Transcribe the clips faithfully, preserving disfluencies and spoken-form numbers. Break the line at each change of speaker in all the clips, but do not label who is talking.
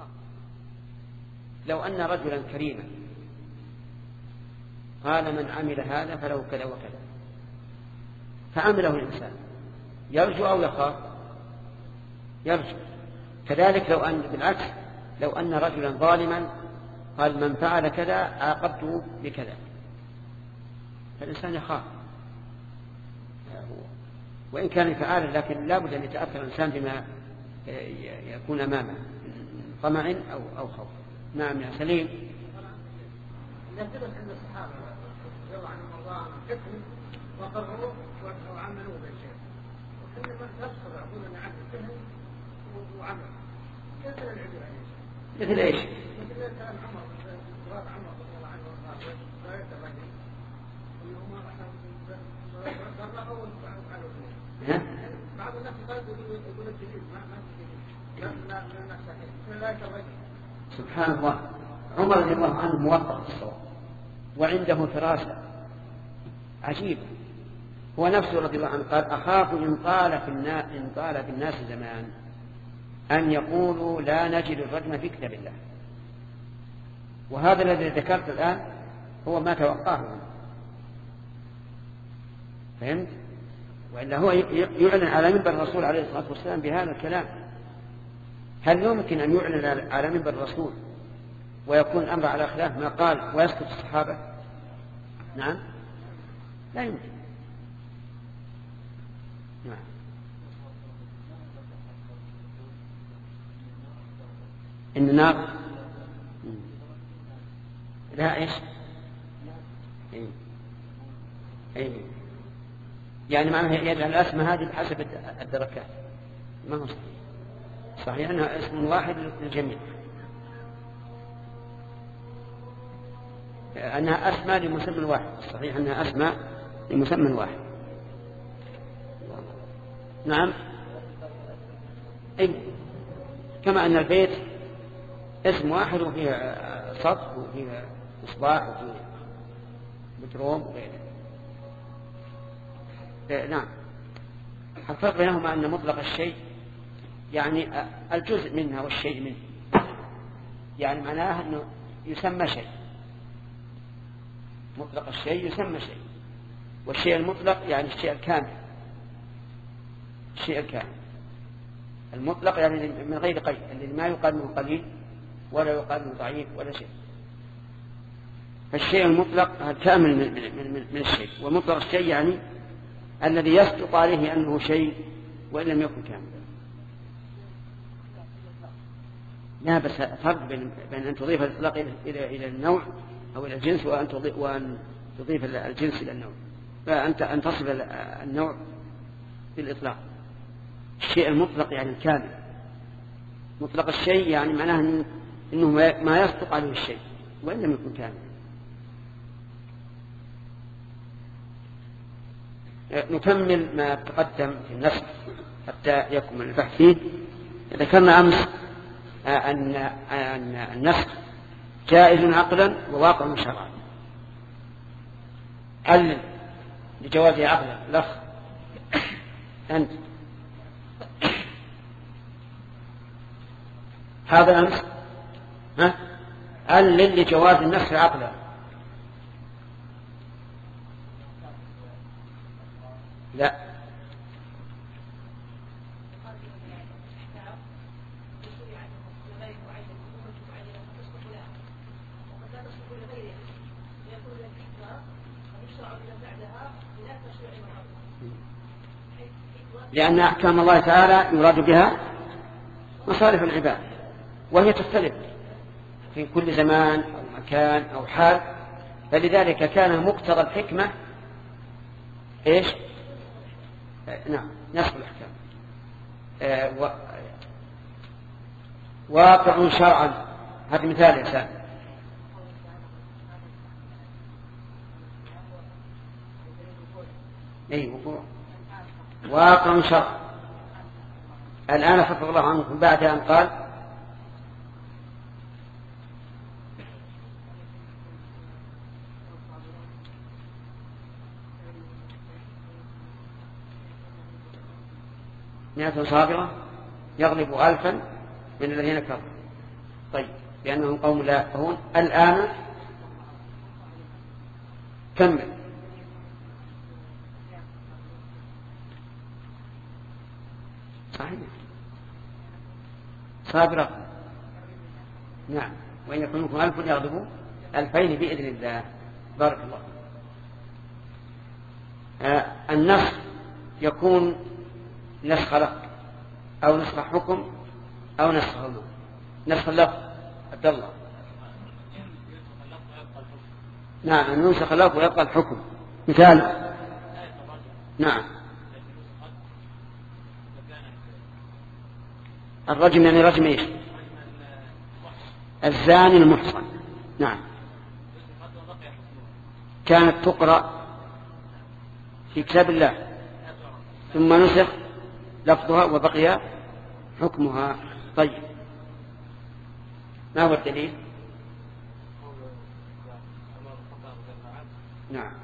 لو أن رجلا كريما قال من عمل هذا فله كذا وكذا فعمله الإنسان يرجو أو يخاف؟ يرجو. كذلك لو أن بالعكس لو أن رجلا ظالما قال من فعل كذا عاقبته بكذا فالإنسان يخاف وإن كان فعالا، لكن لا بد أن يتأثر الإنسان بما يكون أمامه من طمع أو أو خوف. نعم يا سليم.
نثبت أن الصحابة رضي الله عنهم وارضاهم كتبوا وقرروا وعملوا بالشيء، وحينما نفسر يقول أن عمل الفهم وعمل كيف العلم
مثل إيش؟
مثل كلام عمر رضي عمر رضي الله عنه وارضاه لا يتبين إنهما ضربوا وفعلوا بعض الناس قال يقول الجديد ما ما الجديد لا لا نفسه لا يتبين.
سبحان الله. عمر رضي الله عنه موفق في الصواب وعنده فراسة عجيبة. هو نفسه رضي الله عنه قال أخاف إن طال في الناس إن طال في الناس زمان أن يقولوا لا نجد الرجم في كتاب الله. وهذا الذي ذكرت الآن هو ما توقعه. فهمت؟ وإلا هو يعلن على منبر الرسول عليه الصلاة والسلام بهذا الكلام. هل يمكن أن يعلن على منبر الرسول ويكون الأمر على خلاف ما قال ويسكت الصحابة؟ نعم لا يمكن. نعم. إن النار لا إيش إيه. إيه. يعني معناها يجعل الأسماء هذه بحسب الدركات ما هو صحيح. صحيح أنها اسم واحد للجميع، أنها أسماء لمسمى واحد. صحيح أنها أسماء لمسمى واحد. نعم. أي كما أن البيت اسم واحد وفيه سطح وفيه إصباح وفيه بتروم وغيره. نعم. الفرق بينهما أن مطلق الشيء يعني الجزء منها والشيء منه، يعني معناه أنه يسمى شيء. مطلق الشيء يسمى شيء، والشيء المطلق يعني الشيء الكامل. الشيء الكامل المطلق يعني من غير قيد، الذي ما يقال منه قليل ولا يقال منه ضعيف ولا شيء. فالشيء المطلق الكامل من, من, من, من الشيء، ومطلق الشيء يعني الذي يصدق عليه أنه شيء وإن لم يكن كاملا. لا بس فرق بين, بين أن تضيف الإطلاق إلى, إلى النوع أو إلى الجنس وأن تضيف, وأن تضيف الجنس إلى النوع، فأنت أن تصف النوع بالإطلاق. الشيء المطلق يعني الكامل. مطلق الشيء يعني معناه أنه ما يصدق عليه الشيء وإن لم يكن كاملا. نكمل ما تقدم في النسخ حتى يكمل البحث فيه. ذكرنا أمس أن النسخ جائز عقلا وواقع شرعا. هل لجوازه عقلا؟ الأخ أنت هذا أمس ها هل لجواز النسخ عقلا؟ لا. لأن أحكام الله تعالى يراد بها مصالح العباد، وهي تختلف في كل زمان أو مكان أو حال، فلذلك كان مقتضى الحكمة إيش؟ آه نعم نسخ الأحكام. آه و... واقع شرعا. هذا مثال يا سامي. أي وقوع واقع شرعا. الآن حفظ الله عنكم بعد أن قال مئة صابرة يغلب ألفا من الذين كفروا. طيب لأنهم قوم لا يفقهون. الآن كمل. صحيح صابرة. نعم وإن يكون منكم ألف يغلبوا ألفين بإذن الله. بارك الله. آه النسخ يكون نسخ خلق أو نسخ حكم أو نسخ هنا. نسخ اللفظ عبد الله. نعم أن ينسخ اللفظ ويبقى الحكم. مثال نعم الرجم يعني رجم ايش؟ الزاني المحصن. نعم كانت تقرأ في كتاب الله ثم نسخ لفظها وبقي حكمها. طيب ما هو الدليل؟ نعم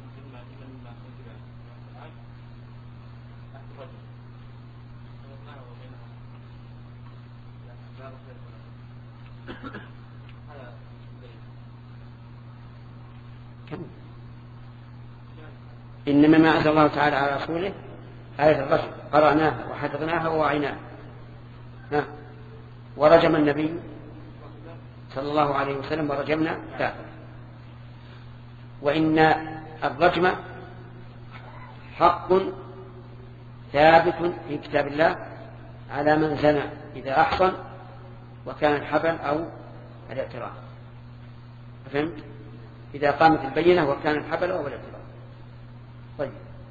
إنما ما أنزل الله تعالى على رسوله آية الرجم قرأناها وحفظناها ووعيناها. ورجم النبي صلى الله عليه وسلم ورجمنا كافر. وإن الرجم حق ثابت في كتاب الله على من زنى إذا أحصن وكان الحبل أو الاعتراف. فهمت؟ إذا قامت البينة وكان الحبل أو الاعتراف. طيب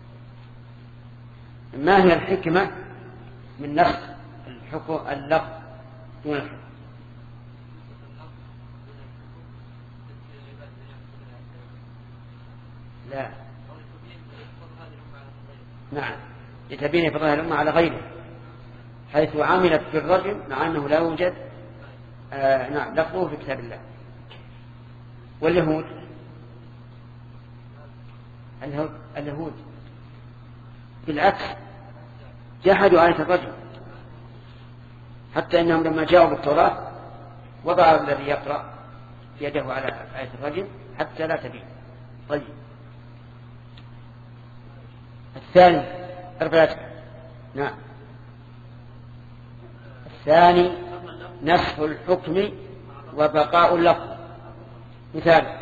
ما هي الحكمة من نسخ الحكم اللفظ دون الحكم؟ لا نعم لتبين فضل الأمة على غيره حيث عملت في الرجم مع أنه لا يوجد آه نعم لفظه في كتاب الله. واليهود اليهود بالعكس جحدوا آية الرجم حتى إنهم لما جاءوا بالتوراة وضعوا الذي يقرأ يده على آية الرجم حتى لا تبين. طيب الثاني أربعة. نعم الثاني نسخ الحكم وبقاء اللفظ. مثال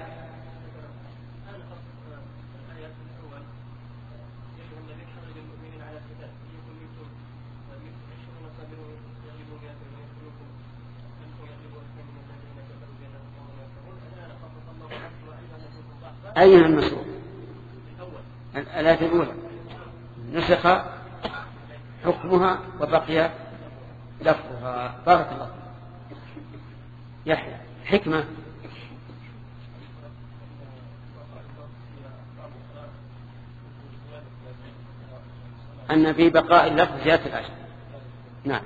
أين المسؤول؟ الآية الأولى نسخ حكمها وبقي لفظها. بارك الله. يحيى حكمة أن في بقاء اللفظ زيادة الأجر. نعم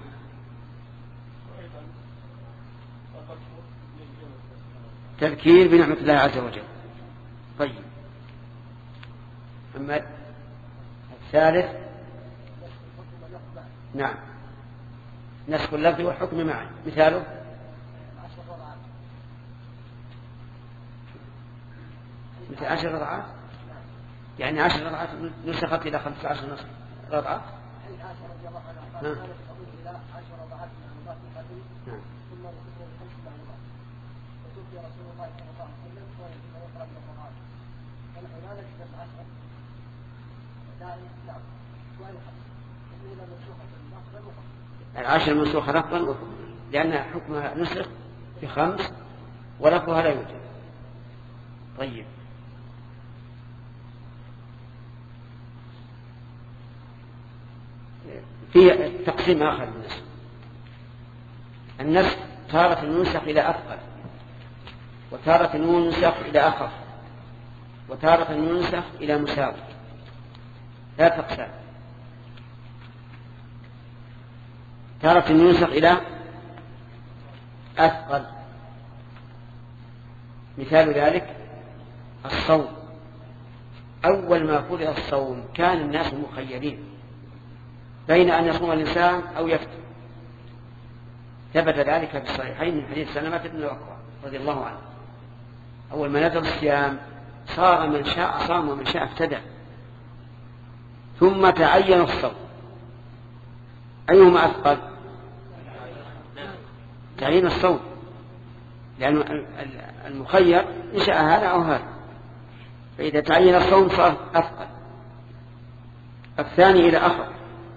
تذكير بنعمة الله عز وجل. طيب أما الثالث نعم نسخ اللفظ والحكم معا. مثاله مثل عشر رضعات يعني عشر رضعات نسخت إلى خمسة عشر نسخ رضعات. نعم العشر منسوخة لفظا لأن حكمها نسخ في خمس ولفظها لا يوجد. طيب في تقسيم آخر للنسخ. النسخ تارة ينسخ إلى أثقل وتارة ينسخ إلى أخف وتارة ينسخ إلى مساوي. لا تقسم. تارة ينسخ إلى أثقل. مثال ذلك الصوم. أول ما فرض الصوم كان الناس مخيرين بين أن يصوم الإنسان أو يفطر ثبت ذلك في الصحيحين من حديث سلمة بن الأكوع رضي الله عنه. أول ما نزل الصيام صار من شاء صام ومن شاء افتدى، ثم تعين الصوم. أيهما أثقل؟ تعيين الصوم، لأن المخير إن شاء هذا أو هذا، فإذا تعين الصوم صار أثقل. الثاني إلى آخر،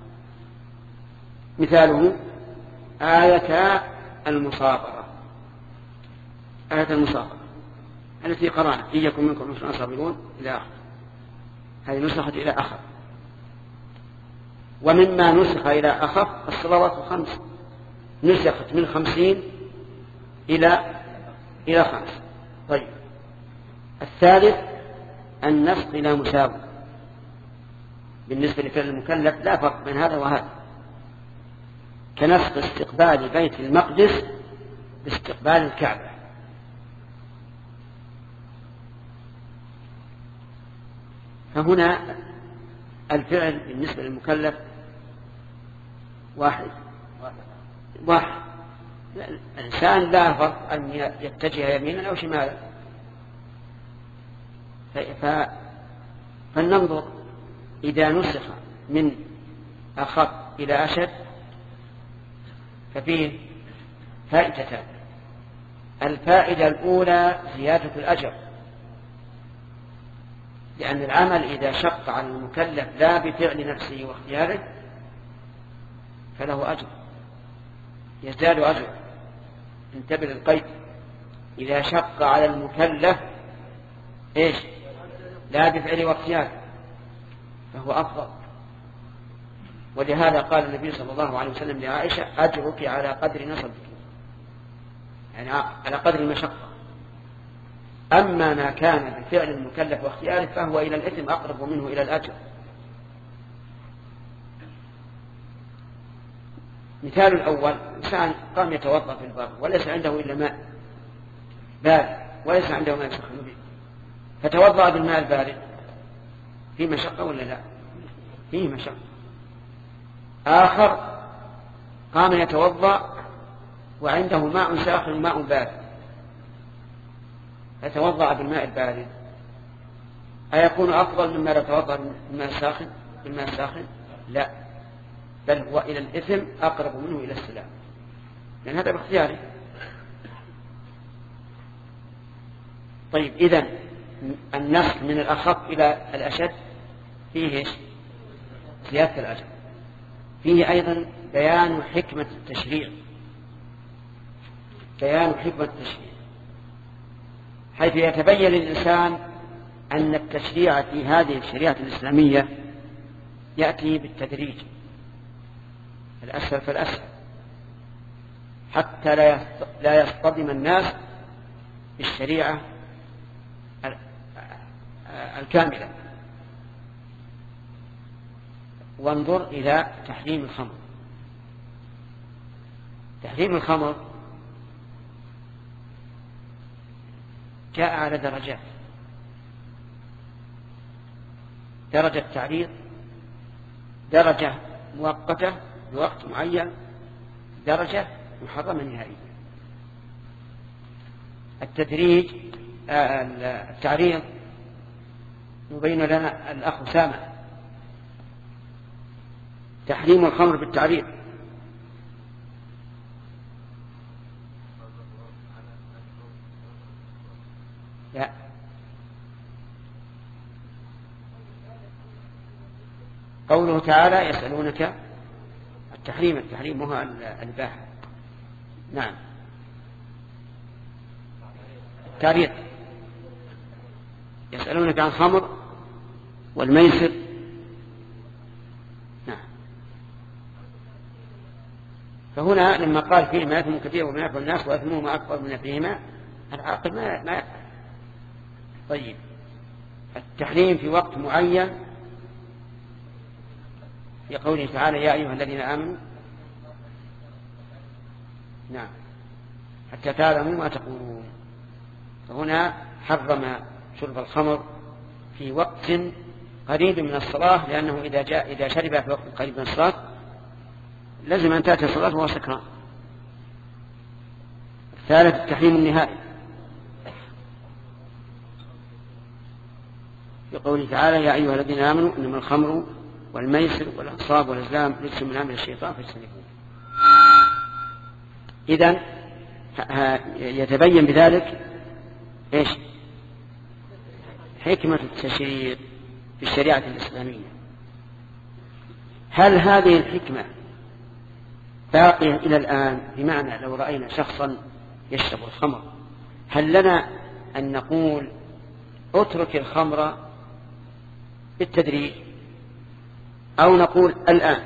مثاله آية المصابرة، آية المصابرة التي قرأنا إن يكن منكم عشرون صابرون إلى آخر، هذه نسخت إلى آخر. ومما نسخ إلى أخف الصلوات الخمس، نسخت من خمسين إلى إلى خمس. طيب، الثالث النسخ إلى مساوي. بالنسبة لفعل المكلف لا فرق بين هذا وهذا، كنسخ استقبال بيت المقدس باستقبال الكعبة. فهنا الفعل بالنسبة للمكلف واحد واحد الإنسان لا فرق أن يتجه يمينا أو شمالا. فلننظر إذا نسخ من أخف إلى أشد ففيه فائدتان. الفائدة الأولى زيادة الأجر، لأن العمل إذا شق على المكلف لا بفعل نفسه واختياره فله أجر، يزداد أجر. انتبه للقيد، إذا شق على المكلف إيش؟ لا بفعل واختياره فهو أفضل. ولهذا قال النبي صلى الله عليه وسلم لعائشة أجرك على قدر نصبك، يعني على قدر المشقة. أما ما كان بفعل المكلف واختياره فهو إلى الإثم أقرب منه إلى الأجر. مثال الأول، إنسان قام يتوضأ في البر وليس عنده إلا ماء بارد وليس عنده ماء يسخن به، فتوضأ بالماء البارد، فيه مشقة ولا لا؟ فيه مشقة. آخر قام يتوضأ وعنده ماء ساخن وماء بارد، فتوضأ بالماء البارد، أيكون أفضل مما لو توضأ بالماء الساخن؟ بالماء الساخن لا، بل هو إلى الإثم أقرب منه إلى السلام، لأن هذا باختياره. طيب، إذن النسخ من الأخف إلى الأشد فيه إيش؟ زيادة الأجر. فيه أيضا بيان حكمة التشريع، بيان حكمة التشريع، حيث يتبين للإنسان أن التشريع في هذه الشريعة الإسلامية يأتي بالتدريج، الأسهل فالأسهل، حتى لا يصطدم الناس بالشريعة الكاملة. وانظر إلى تحريم الخمر. تحريم الخمر جاء على درجات: درجة تعريض، درجة مؤقتة بوقت معين، درجة محرمة نهائيا. التدريج التعريض يبين لنا الأخ أسامة تحريم الخمر بالتعريض. لا، قوله تعالى يسألونك التحريم، التحريم هو الإباحة. نعم، التعريض يسألونك عن الخمر والميسر. نعم، فهنا لما قال فيهما إثم كثير وما يفعل الناس وإثمهما أكبر من نفعهما، العاقل ما ما يفعل. طيب، التحريم في وقت معين في قوله تعالى يا أيها الذين آمنوا، نعم، حتى تعلموا ما تقولون. فهنا حرم شرب الخمر في وقت قريب من الصلاة، لأنه إذا جاء إذا شرب في وقت قريب من الصلاة لازم أن تأتي الصلاة وهو سكران. ثالث التحريم النهائي بقوله تعالى يا أيها الذين آمنوا إنما الخمر والميسر والأنصاب والأزلام رجس من عمل الشيطان فاجتنبوه. إذن يتبين بذلك إيش حكمة التشريع في الشريعة الإسلامية. هل هذه الحكمة باقية إلى الآن؟ بمعنى لو رأينا شخصا يشرب الخمر هل لنا أن نقول اترك الخمر بالتدريج أو نقول الآن؟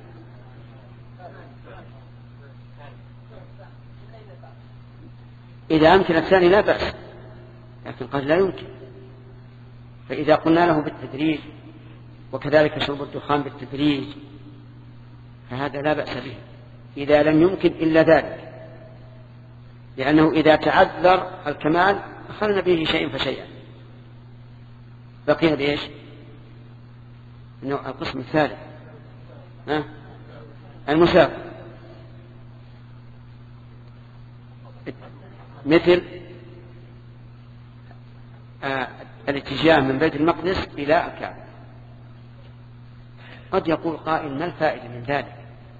إذا أمكن الثاني لا بأس، لكن قد لا يمكن. فإذا قلنا له بالتدريج وكذلك شرب الدخان بالتدريج فهذا لا بأس به إذا لم يمكن إلا ذلك، لأنه إذا تعذر الكمال أخذنا به شيء فشيئا. بقي بإيش القسم الثالث ها؟ المسافر، مثل آه الاتجاه من بيت المقدس إلى الكعبة. قد يقول قائل ما الفائدة من ذلك؟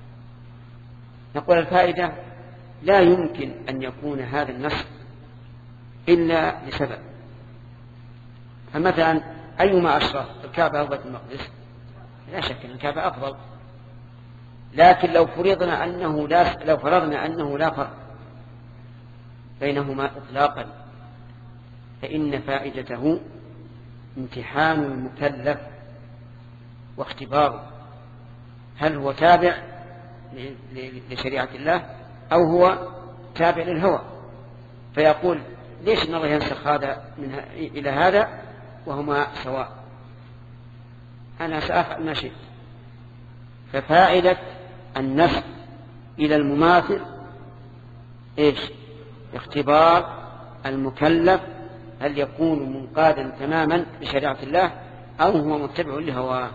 نقول الفائدة لا يمكن أن يكون هذا النص إلا لسبب. فمثلا أيما أشرف الكعبة أو بيت المقدس؟ لا شك أن الكعبة أفضل، لكن لو فرضنا أنه لا لو فرضنا أنه لا فرق بينهما إطلاقا فإن فائدته امتحان المكلف واختباره هل هو تابع لشريعة الله أو هو تابع للهوى، فيقول ليش ان الله ينسخ هذا من إلى هذا وهما سواء، أنا سأفعل ما شئت. ففائدة النسخ إلى المماثل إيش؟ اختبار المكلف هل يكون منقادا تماما بشريعة الله أو هو متبع لهواه.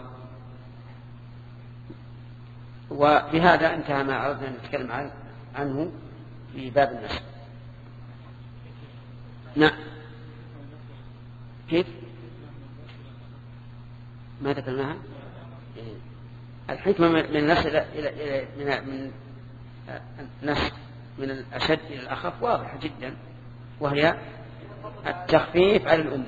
وبهذا انتهى ما أردنا أن نتكلم عنه في باب النسخ. نعم. كيف؟ ما ذكرناها؟ الحكمة من النسخ إلى من النسخ من الأشد إلى الأخف واضحة جدا، وهي التخفيف على الأمة.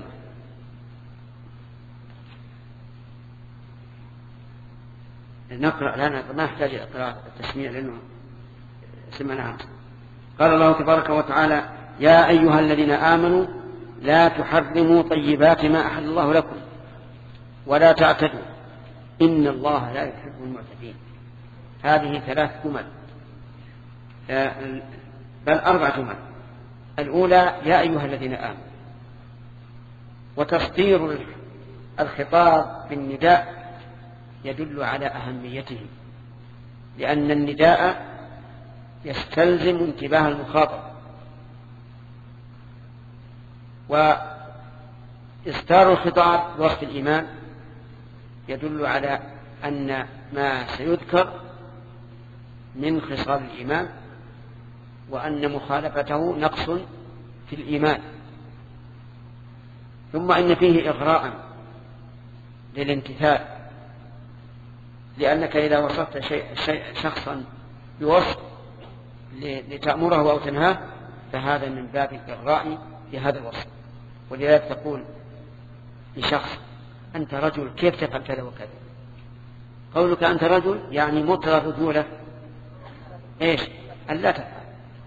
نقرأ لنا ما يحتاج قراءة التسميع لأنه سمعناها. قال الله تبارك وتعالى يا أيها الذين آمنوا لا تحرموا طيبات ما أحل الله لكم ولا تعتدوا إن الله لا يحب المعتدين. هذه ثلاث جمل بل أربع جمل. الأولى يا أيها الذين آمنوا، وتصدير الخطاب بالنداء يدل على أهميته، لأن النداء يستلزم انتباه المخاطب، وإصدار الخطاب بوقت الإيمان يدل على أن ما سيذكر من خصال الإيمان وأن مخالفته نقص في الإيمان. ثم إن فيه إغراء للامتثال، لأنك إذا وصفت شيء شيء شخصا بوصف لتأمره أو تنهاه فهذا من باب الإغراء لهذا الوصف. ولذلك تقول لشخص أنت رجل كيف تفعل كذا وكذا. قولك أنت رجل يعني مطلق الرجولة إيش؟ أن لا تفعل.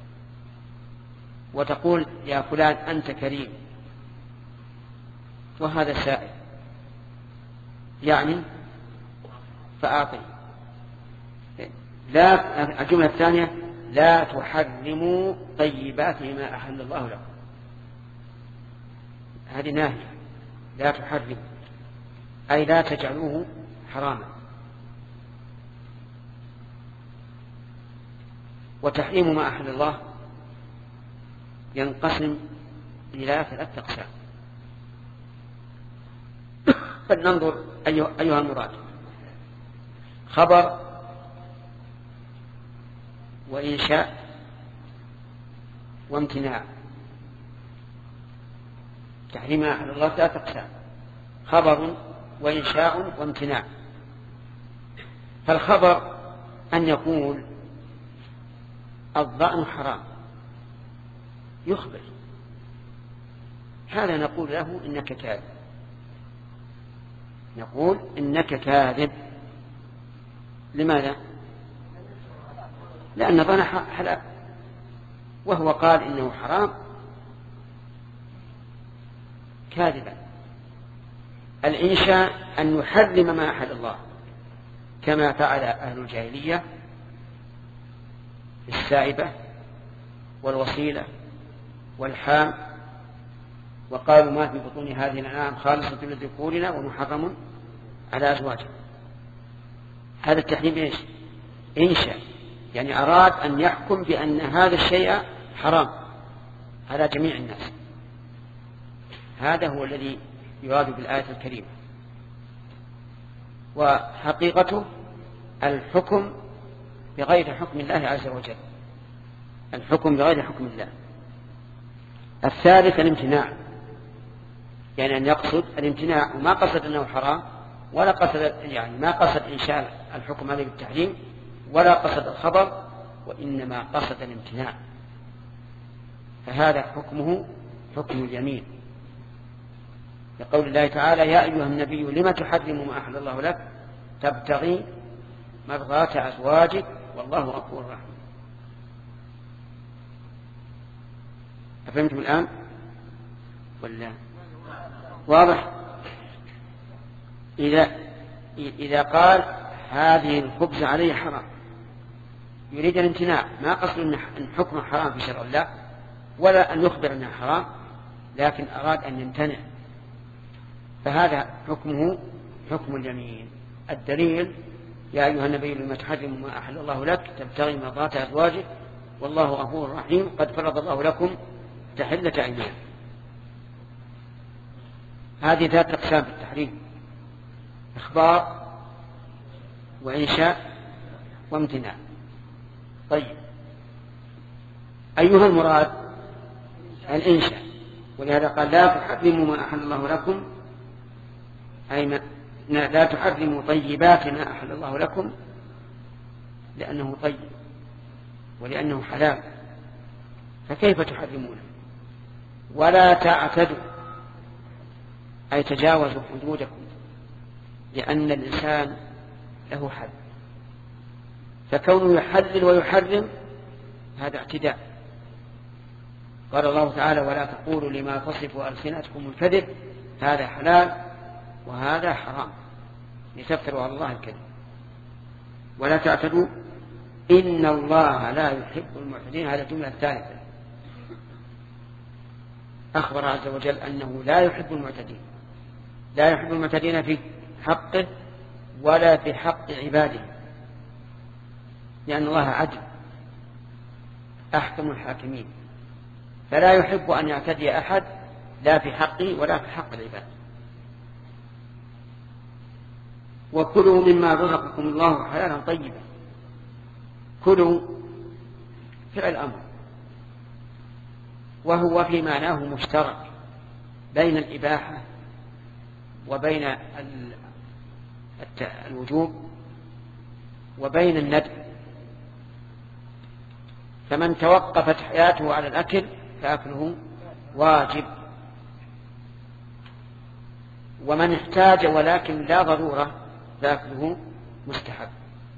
وتقول يا فلان أنت كريم وهذا سائل يعني فأعطي. لا الجملة الثانية لا تحرموا طيبات ما أحل الله لكم، هذه ناهية لا تحرموا أي لا تجعلوه حراما. وتحريم ما أحل الله ينقسم إلى ثلاثة أقسام. فلننظر أيها المراد: خبر وإنشاء وامتناع. تحريم ما أحل الله ثلاثة أقسام: خبر وإنشاء وامتناع. فالخبر أن يقول الظأن حرام، يخبر، هذا نقول له إنك كاذب، نقول إنك كاذب. لماذا؟ لأن الظأن حلال وهو قال إنه حرام كاذبا. الإنشاء أن يحرم ما أحل الله، كما فعل أهل الجاهلية في السائبة والوصيلة والحام، وقالوا ما في بطون هذه الأنعام خالصة لذكورنا ومحرم على أزواجنا. هذا التحريم إيش؟ إنشاء، يعني أراد أن يحكم بأن هذا الشيء حرام على جميع الناس. هذا هو الذي يراد بالآية الكريمة. وحقيقته الحكم بغير حكم الله عز وجل، الحكم بغير حكم الله. الثالث الامتناع، يعني أن يقصد الامتناع وما قصد أنه حرام، ولا قصد يعني ما قصد إنشاء الحكم عليه بالتحريم، ولا قصد الخبر، وإنما قصد الامتناع، فهذا حكمه حكم اليمين. لقول الله تعالى: يا أيها النبي لم تحرم ما أحل الله لك تبتغي مرضات أزواجك والله غفور رحيم. أفهمتم الآن ولا واضح؟ إذا إذا قال هذه الخبز عليه حرام يريد الامتناع، ما قصد أن حكم حرام في شرع الله ولا أن يخبر أنها حرام، لكن أراد أن يمتنع، فهذا حكمه حكم اليمين. الدليل: يا أيها النبي لما تحرم ما أحل الله لك تبتغي مرضات أزواجك والله غفور رحيم قد فرض الله لكم تحلة أيمان. هذه ثلاث أقسام في التحريم: إخبار وإنشاء وامتناع. طيب، أيها المراد؟ الإنشاء، ولهذا قال: لا تحرموا ما أحل الله لكم، أي ما لا تحرموا طيبات ما أحل الله لكم، لأنه طيب ولأنه حلال، فكيف تحرمونه؟ ولا تعتدوا، أي تجاوزوا حدودكم، لأن الإنسان له حد، فكونه يحلل ويحرم هذا اعتداء. قال الله تعالى: ولا تقولوا لما تصف ألسنتكم الكذب هذا حلال وهذا حرام لتفتروا على الله الكذب. ولا تعتدوا إن الله لا يحب المعتدين. هذا الجملة الثالثة، أخبر عز وجل أنه لا يحب المعتدين، لا يحب المعتدين في حقه ولا في حق عباده، لأن الله عدل أحكم الحاكمين، فلا يحب أن يعتدي أحد لا في حقه ولا في حق العباد. وكلوا مما رزقكم الله حلالا طيبا. كلوا فعل أمر، وهو في معناه مشترك بين الإباحة وبين الوجوب وبين الندب. فمن توقفت حياته على الأكل فأكله واجب، ومن احتاج ولكن لا ضرورة فأكله مستحب،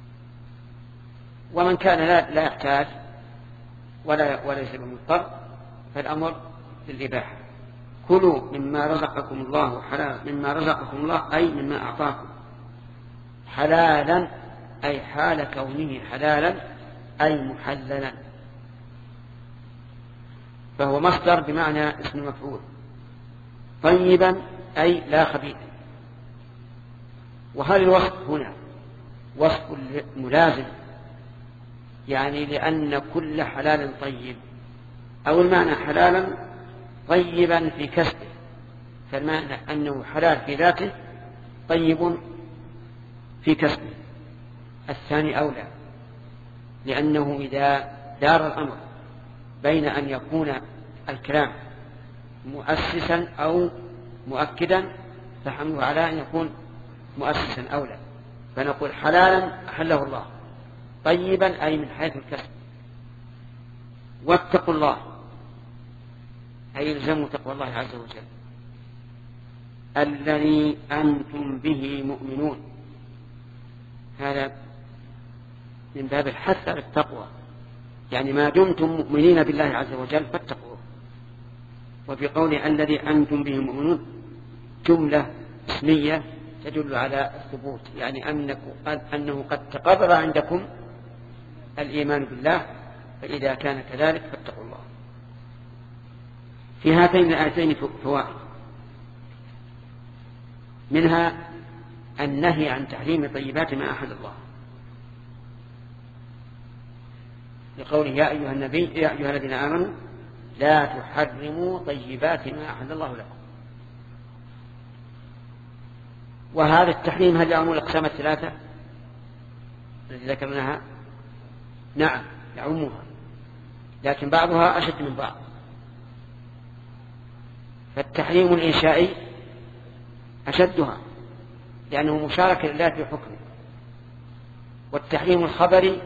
ومن كان لا, لا يحتاج ولا وليس بمضطر فالأمر للإباحة. كلوا مما رزقكم الله حلال، مما رزقكم الله أي مما أعطاكم، حلالا أي حال كونه حلالا أي محللا، فهو مصدر بمعنى اسم المفعول. طيبا أي لا خبيث. وهل الوصف هنا وصف ملازم، يعني لأن كل حلال طيب، أو المعنى حلالا طيبا في كسبه، فالمعنى أنه حلال في ذاته طيب في كسبه. الثاني أولى، لأنه إذا دار الأمر بين أن يكون الكلام مؤسسا أو مؤكدا، فحمله على أن يكون مؤسسا أولى. فنقول حلالا أحله الله، طيبا أي من حيث الكسب، واتقوا الله أي الزموا تقوى الله عز وجل الذي أنتم به مؤمنون. هذا من باب الحث على التقوى، يعني ما دمتم مؤمنين بالله عز وجل فاتقوه. وفي قوله الذي أنتم به مؤمنون جملة اسمية تدل على الثبوت، يعني أنه قد تقرر عندكم الإيمان بالله، فإذا كان كذلك فاتقوا الله. في هاتين الآيتين فوائد، منها النهي عن تحريم طيبات ما أحل الله، لقوله يا أيها النبي يا أيها الذين آمنوا لا تحرموا طيبات ما أحل الله لكم. وهذا التحريم هل يعم الأقسام الثلاثة التي ذكرناها؟ نعم يعمها، لكن بعضها أشد من بعض. فالتحريم الإنشائي أشدها لأنه مشاركة لله في حكمه، والتحريم الخبري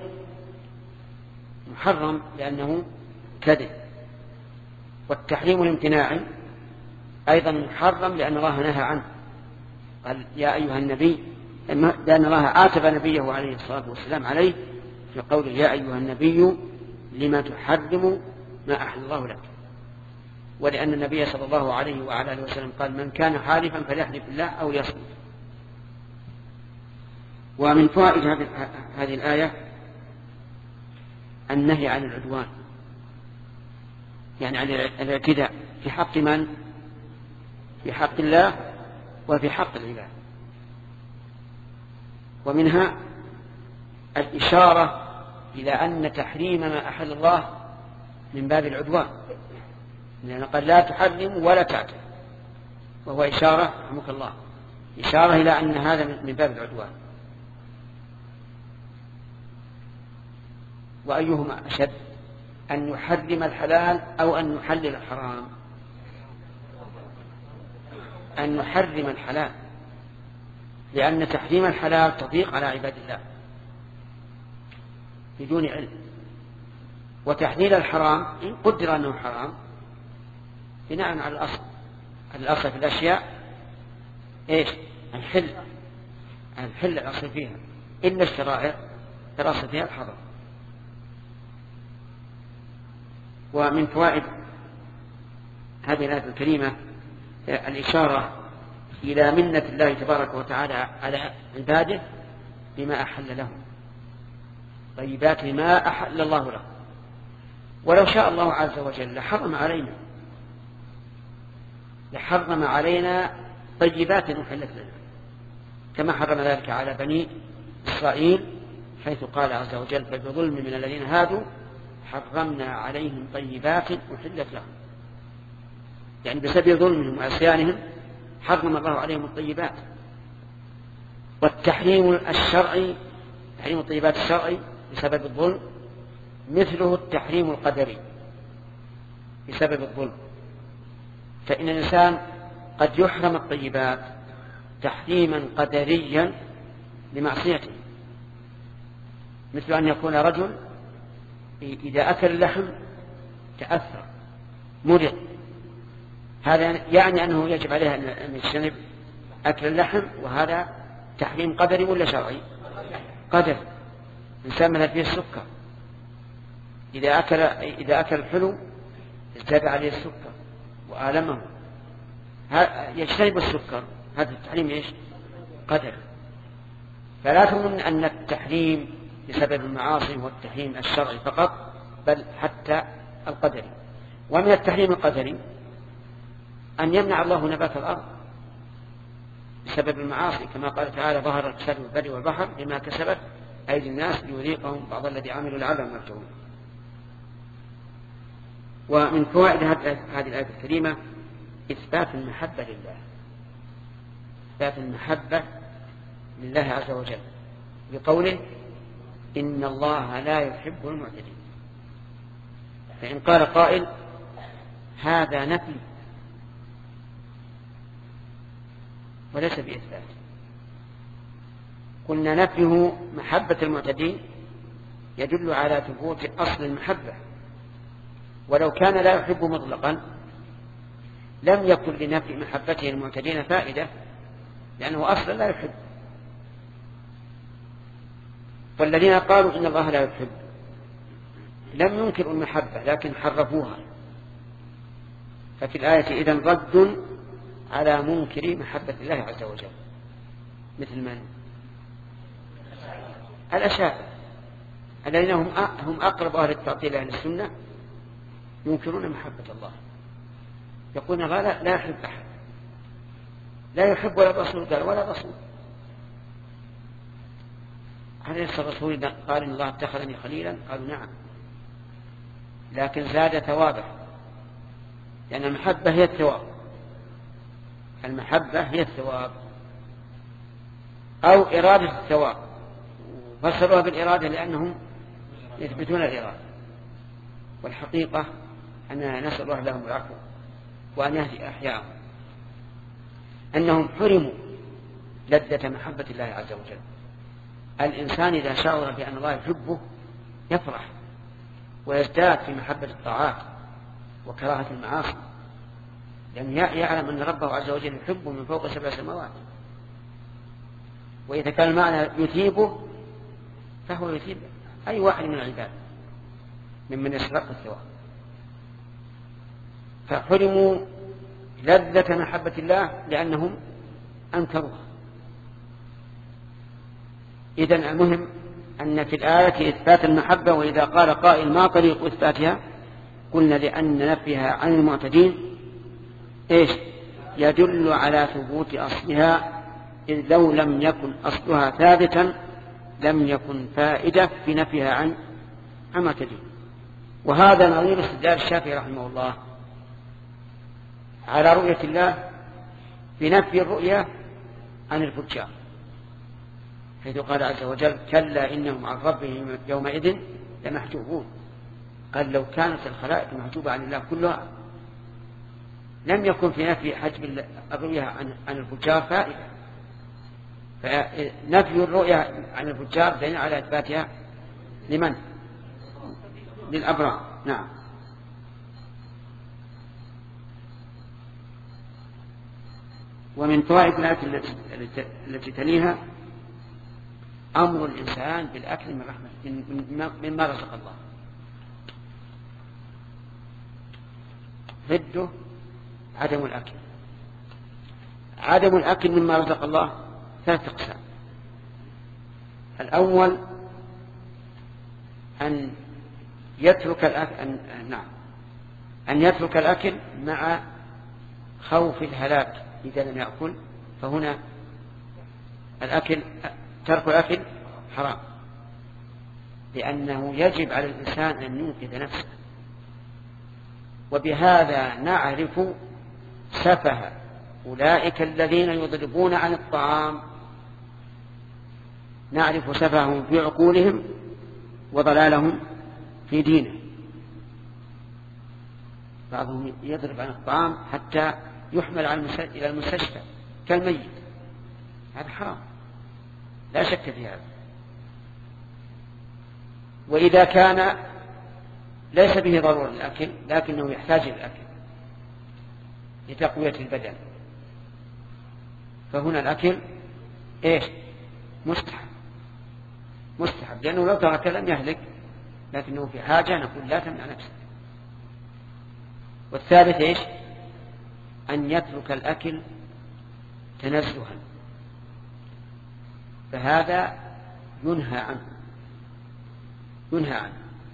محرم لأنه كذب، والتحريم الامتناعي أيضا محرم لأن الله نهى عنه، قال يا أيها النبي، لأن الله عاتب نبيه عليه الصلاة والسلام عليه في قوله يا أيها النبي لما تحرم ما أحل الله لك، ولأن النبي صلى الله عليه وعلى آله وسلم قال من كان حالفا فليحلف بالله أو ليصمت. ومن فوائد هذه الآية النهي عن العدوان، يعني عن الاعتداء في حق من؟ في حق الله وفي حق العباد. ومنها الإشارة إلى أن تحريم ما أحل الله من باب العدوان، لأن قال لا تحرم ولا تعتد، وهو إشارة رحمك الله إشارة إلى أن هذا من باب العدوان. وأيهما أشد، أن يحرم الحلال أو أن يحلل الحرام؟ أن يحرم الحلال، لأن تحريم الحلال تضيق على عباد الله بدون علم، وتحليل الحرام إن قدر أنه حرام بناء على الأصل. الأصل في الأشياء إيش؟ الحل، الحل الأصل فيها، إلا الشرائع الأصل فيها الحرام. ومن فوائد هذه الآية الكريمة الإشارة إلى منة الله تبارك وتعالى على عباده بما أحل لهم، طيبات ما أحل الله لهم. ولو شاء الله عز وجل لحرم علينا لحرم علينا طيبات أحلت لنا، كما حرم ذلك على بني إسرائيل، حيث قال عز وجل فبظلم من الذين هادوا حرمنا عليهم طيبات أحلت لهم، يعني بسبب ظلمهم وعصيانهم حرم الله عليهم الطيبات. والتحريم الشرعي، تحريم الطيبات الشرعي بسبب الظلم، مثله التحريم القدري بسبب الظلم. فإن الإنسان قد يحرم الطيبات تحريما قدريا لمعصيته، مثل أن يكون رجل إذا أكل اللحم تأثر مرض، هذا يعني أنه يجب عليه أن يجتنب أكل اللحم، وهذا تحريم قدري ولا شرعي؟ قدر. إنسان مثل فيه السكر، إذا أكل إذا أكل الحلو ازداد عليه السكر وآلمه، يجتنب السكر، هذا التحريم إيش؟ قدر. فلا تظن أن التحريم بسبب المعاصي هو التحريم الشرعي فقط، بل حتى القدري. ومن التحريم القدري أن يمنع الله نبات الأرض بسبب المعاصي، كما قال تعالى ظهر الفساد في البر والبحر بما كسبت أيدي الناس ليذيقهم بعض الذي عملوا لعلهم يرجعون. ومن فوائد هذه الآية الكريمة إثبات المحبة لله، إثبات المحبة لله عز وجل بقوله إن الله لا يحب المعتدين. فإن قال قائل هذا نفي وليس بإثبات، قلنا نفيه محبة المعتدين يدل على ثبوت أصل المحبة، ولو كان لا يحب مطلقا لم يكن لنفي محبته المعتدين فائدة، لأنه أصلا لا يحب. فالذين قالوا إن الله لا يحب لم ينكروا المحبة لكن حرفوها، ففي الآية إذن رد على منكر محبة الله عز وجل، مثل من؟ الأشاعرة الذين هم هم أقرب أهل التعطيل أهل السنة، ينكرون محبة الله، يقولون الله لا, لا يحب أحد، لا يحب ولا رسول قال ولا رسول. هل يسأل الرسول قال إن الله اتخذني خليلا؟ قالوا نعم، لكن زاد ثوابه، لأن المحبة هي الثواب، المحبة هي الثواب أو إرادة الثواب، فسروها بالإرادة لأنهم يثبتون الإرادة، والحقيقة أننا نسأل الله لهم العفو وأن يهدي أحياءهم، أنهم حرموا لذة محبة الله عز وجل. الإنسان إذا شعر بأن الله يحبه يفرح ويزداد في محبة الطاعات وكراهة المعاصي، لأن يعلم أن ربه عز وجل يحبه من فوق سبع سماوات. وإذا كان المعنى يثيبه فهو يثيب أي واحد من العباد ممن يستحق الثواب. فحرموا لذة محبة الله لأنهم أنكروها. إذن المهم أن في الآية إثبات المحبة، وإذا قال قائل ما طريق إثباتها؟ قلنا لأن نفيها عن المعتدين إيش؟ يدل على ثبوت أصلها، إذ لو لم يكن أصلها ثابتا لم يكن فائدة في نفيها عن المعتدين. وهذا نظير استدلال الشافعي رحمه الله على رؤية الله بنفي الرؤية عن الفجار، حيث قال عز وجل كلا إنهم عن ربهم يومئذ لمحجوبون. قال لو كانت الخلائق محجوبة عن الله كلها لم يكن في نفي حجب الرؤية عن الفجار فائدة، فنفي الرؤية عن الفجار دليل على إثباتها لمن؟ للأبرار. نعم. ومن فوائد الآية التي تليها أمر الإنسان بالأكل من رحمة مما رزق الله، ضده عدم الأكل. عدم الأكل مما رزق الله ثلاث أقسام. الأول أن يترك الأكل أن... نعم أن يترك الأكل مع خوف الهلاك إذا لم يأكل، فهنا الأكل ترك الأكل حرام، لأنه يجب على الإنسان أن ينقذ نفسه. وبهذا نعرف سفه أولئك الذين يضربون عن الطعام، نعرف سفههم في عقولهم وضلالهم في دينه. بعضهم يضرب عن الطعام حتى يحمل إلى المستشفى كالميت، هذا حرام لا شك في هذا. وإذا كان ليس به ضرورة الأكل لكنه يحتاج الأكل لتقوية البدن، فهنا الأكل إيش؟ مستحب مستحب لأنه لو ترك لم يهلك، لكنه في حاجة نقول لا تمنع نفسك. والثالث إيش؟ أن يترك الأكل تنزها، فهذا ينهى عنه ينهى عنه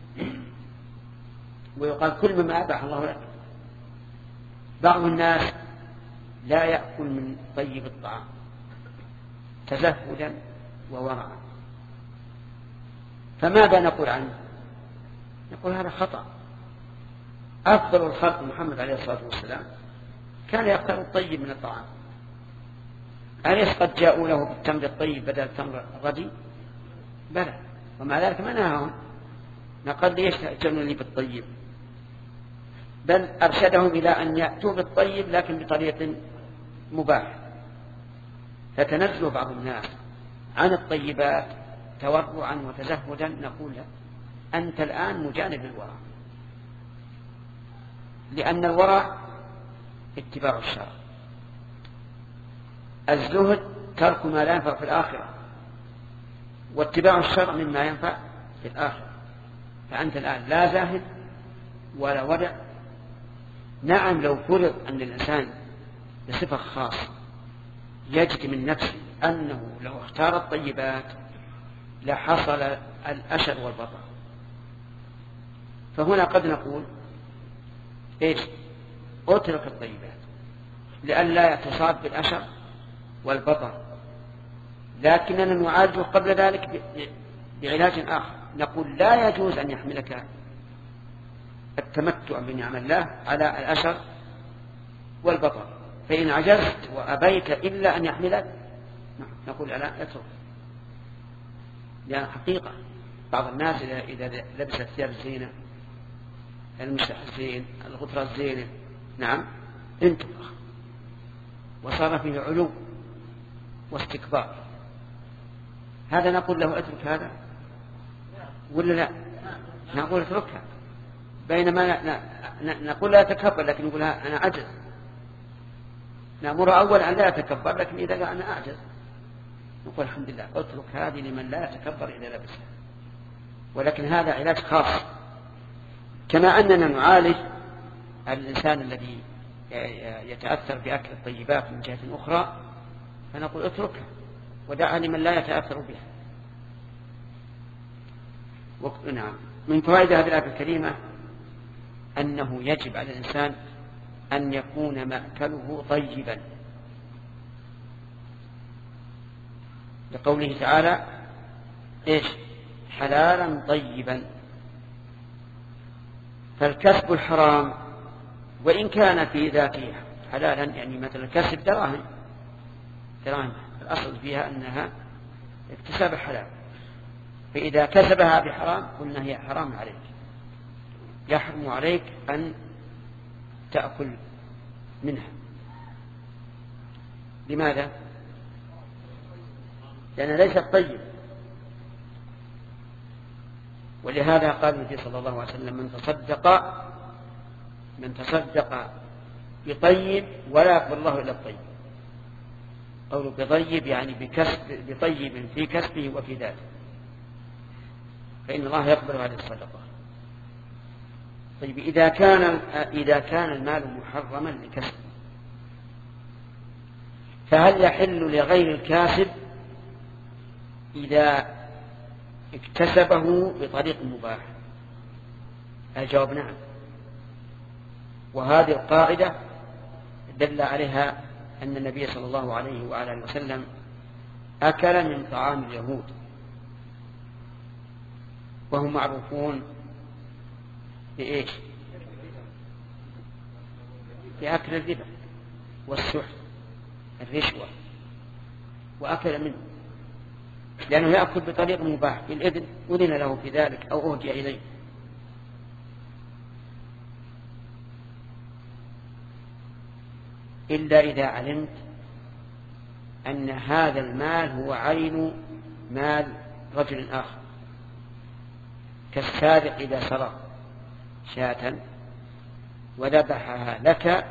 ويقال كل مما أباح الله لك. بعض الناس لا يأكل من طيب الطعام تزهدا وورعا، فماذا نقول عنه؟ نقول هذا خطأ. أفضل الخلق محمد عليه الصلاة والسلام كان يختار الطيب من الطعام. أليس قد جاءوا له بالتمر الطيب بدل التمر الردي؟ بلى، ومع ذلك ما نهاهم، نقل ليش تأتون لي بالطيب؟ بل أرشدهم إلى أن يأتوا بالطيب لكن بطريق مباح. فتنزل بعض الناس عن الطيبات تورعا وتزهدا نقول له أنت الآن مجانب الورع، لأن الورع اتباع الشرع، الزهد ترك ما لا ينفع في الآخرة، واتباع الشرع مما ينفع في الآخرة. فأنت الآن لا زاهد ولا ورع. نعم لو فرض أن الإنسان بصفة خاصة يجد من نفسه أنه لو اختار الطيبات لحصل الأشر والبطر، فهنا قد نقول إيش؟ اترك الطيبات لئلا تصاب بالأشر والبطر، لكننا نعالجه قبل ذلك بعلاج آخر. نقول لا يجوز أن يحملك التمتع بنعم الله على الأشر والبطر، فإن عجزت وأبيت إلا أن يحملك نقول لا اترك. لأن حقيقة بعض الناس إذا لبس الثياب الزينة، المسح الزين، الغطرة الزينة، نعم انتفخ وصار فيه علو واستكبار، هذا نقول له اترك هذا ولا لا؟ نقول اتركها. بينما نقول لا يتكبر لكن يقول أنا أعجز. نأمر أول أن لا يتكبر، لكن إذا قال أنا أعجز نقول الحمد لله اترك هذه لمن لا يتكبر إذا لبسها. ولكن هذا علاج خاص، كما أننا نعالج الإنسان الذي يتأثر بأكل الطيبات من جهة أخرى، فنقول اتركها ودعها لمن لا يتأثر بها. نعم من فوائد هذه الآية الكريمة أنه يجب على الإنسان أن يكون مأكله طيبا، لقوله تعالى إيش؟ حلالا طيبا. فالكسب الحرام وإن كان في ذاته حلالا، يعني مثلا كسب دراهم دراهم الأصل فيها أنها اكتساب حلال، فإذا كسبها بحرام قلنا هي حرام عليك، يحرم عليك أن تأكل منها. لماذا؟ لأنها ليست طيب. ولهذا قال النبي صلى الله عليه وسلم من تصدق من تصدق بطيب ولا يقبل الله إلا الطيب. قوله بطيب يعني بكسب، بطيب في كسبه وفي ذاته، فإن الله يقبل هذه الصدقة. طيب إذا كان إذا كان المال محرما لكسبه، فهل يحل لغير الكاسب إذا اكتسبه بطريق مباح؟ الجواب نعم. وهذه القاعدة دل عليها أن النبي صلى الله عليه وآله وسلم أكل من طعام اليهود، وهم معروفون بإيش؟ بأكل الربا والسحت الرشوة، وأكل منه لأنه يأكل بطريق مباح بالإذن، أذن له في ذلك أو أهدي إليه. إلا إذا علمت أن هذا المال هو عين مال رجل آخر، كالسارق إذا سرق شاة وذبحها لك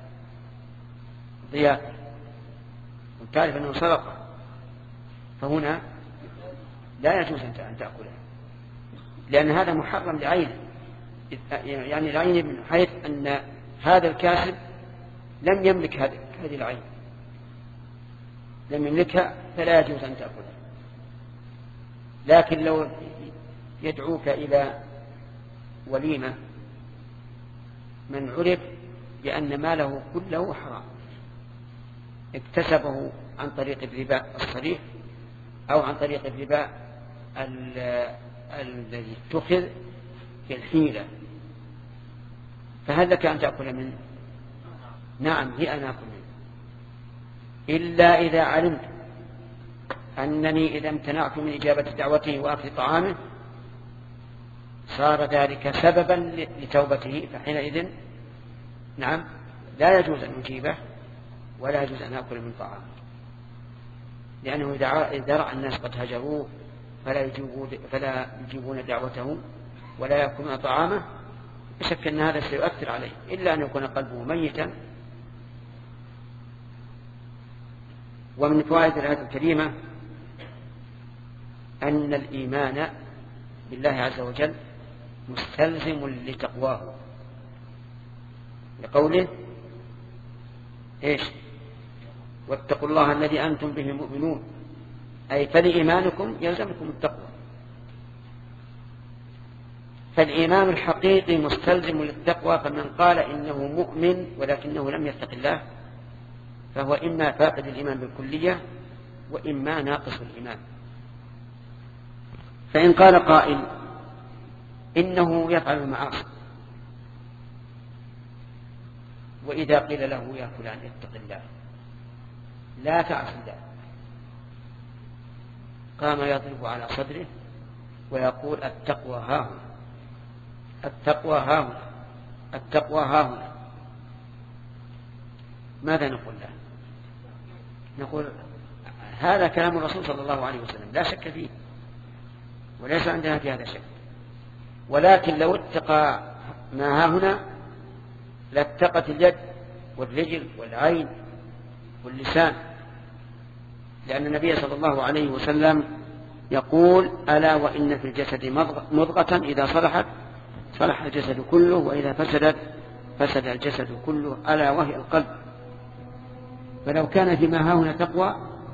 ضيافة وتعرف أنه سرق، فهنا لا يجوز أن تأكلها، لأن هذا محرم لعينه، يعني العين من حيث أن هذا الكاسب لم يملك هذه العين، لم يملكها، فلا يجوز أن تأكلها. لكن لو يدعوك إلى وليمة من عرف بأن ماله كله حرام، اكتسبه عن طريق الربا الصريح أو عن طريق الربا الذي اتخذ في الحيلة، فهل لك أن تأكل منه؟ نعم لي أن أكل منه، إلا إذا علمت أنني إذا امتنعت من إجابة دعوته وأكل طعامه صار ذلك سببا لتوبته، فحينئذ نعم لا يجوز أن يجيبه ولا يجوز أن يأكل من طعامه، لأنه إذا رأى الناس قد هجروه فلا يجيبون, فلا يجيبون دعوته ولا يأكلون طعامه، بشك أن هذا سيؤثر عليه إلا أن يكون قلبه ميتا. ومن فوائد الآية الكريمة أن الإيمان بالله عز وجل مستلزم لتقواه، لقوله إيش واتقوا الله الذي أنتم به مؤمنون، أي فلإيمانكم يلزمكم التقوى. فالإيمان الحقيقي مستلزم للتقوى، فمن قال إنه مؤمن ولكنه لم يتق الله فهو إما فاقد الإيمان بالكلية وإما ناقص الإيمان. فإن قال قائل إنه يفعل المعاصي، وإذا قيل له يا فلان اتق الله لا تعصي الله، قام يضرب على صدره ويقول التقوى هاهنا التقوى هاهنا التقوى هاهنا، ماذا نقول له؟ نقول هذا كلام الرسول صلى الله عليه وسلم لا شك فيه وليس عندنا في هذا شك، ولكن لو اتقى ما هاهنا لاتقت اليد والرجل والعين واللسان، لأن النبي صلى الله عليه وسلم يقول ألا وإن في الجسد مضغة إذا صلحت صلح الجسد كله وإذا فسدت فسد الجسد كله ألا وهي القلب. فلو كان فيما هاهنا تقوى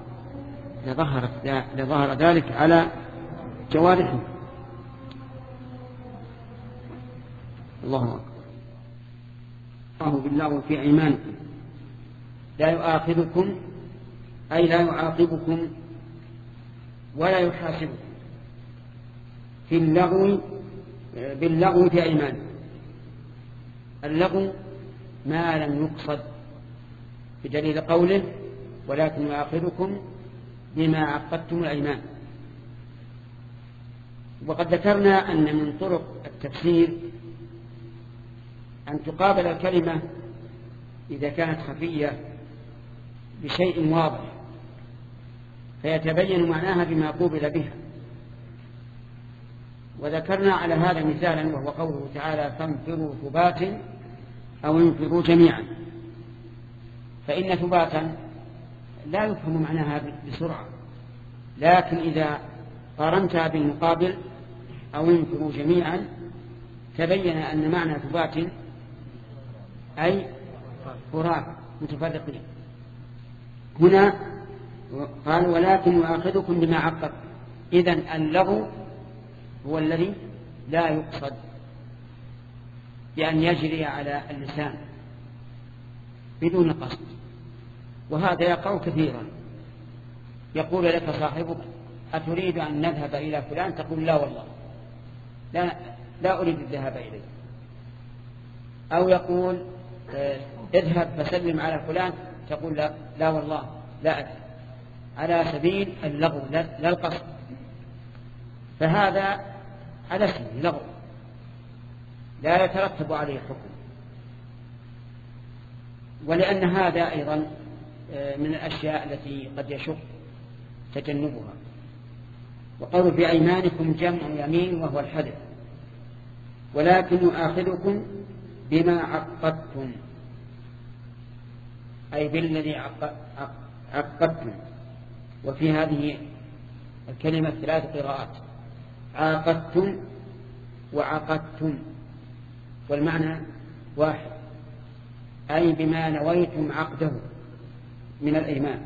لظهر ذلك على جوارحه. الله أكبر. الله بالله في أيمانكم لا يؤاخذكم أي لا يعاقبكم ولا يحاسبكم في اللغو باللغو في أيمانكم. اللغو ما لم يقصد بدليل قوله ولكن يؤاخذكم بما عقدتم الأيمان. وقد ذكرنا أن من طرق التفسير أن تقابل الكلمة إذا كانت خفية بشيء واضح فيتبين معناها بما قوبل بها. وذكرنا على هذا مثالا وهو قوله تعالى فانفروا ثبات أو انفروا جميعا، فإن ثباتا لا يفهم معناها بسرعة، لكن إذا قارنتها بالمقابل أو انفروا جميعا تبين أن معنى ثبات أي فراد متفرقين. هنا قال ولكن يؤاخذكم بما عقد، إذن اللغو هو الذي لا يقصد بأن يجري على اللسان بدون قصد، وهذا يقع كثيرا. يقول لك صاحبك أتريد أن نذهب إلى فلان؟ تقول لا والله لا, لا أريد الذهاب إليه. أو يقول اذهب فسلم على فلان، تقول لا, لا والله لا أذهب، على سبيل اللغو لا القصد، فهذا على اسمه لغو لا يترتب عليه حكم. ولأن هذا أيضا من الأشياء التي قد يشق تجنبها. وقالوا بأيمانكم جمع يمين وهو الحدث، ولكن يؤاخذكم بما عقدتم أي بالذي عقدتم. وفي هذه الكلمة ثلاث قراءات: عاقدتم وعقدتم، والمعنى واحد، أي بما نويتم عقده من الأيمان.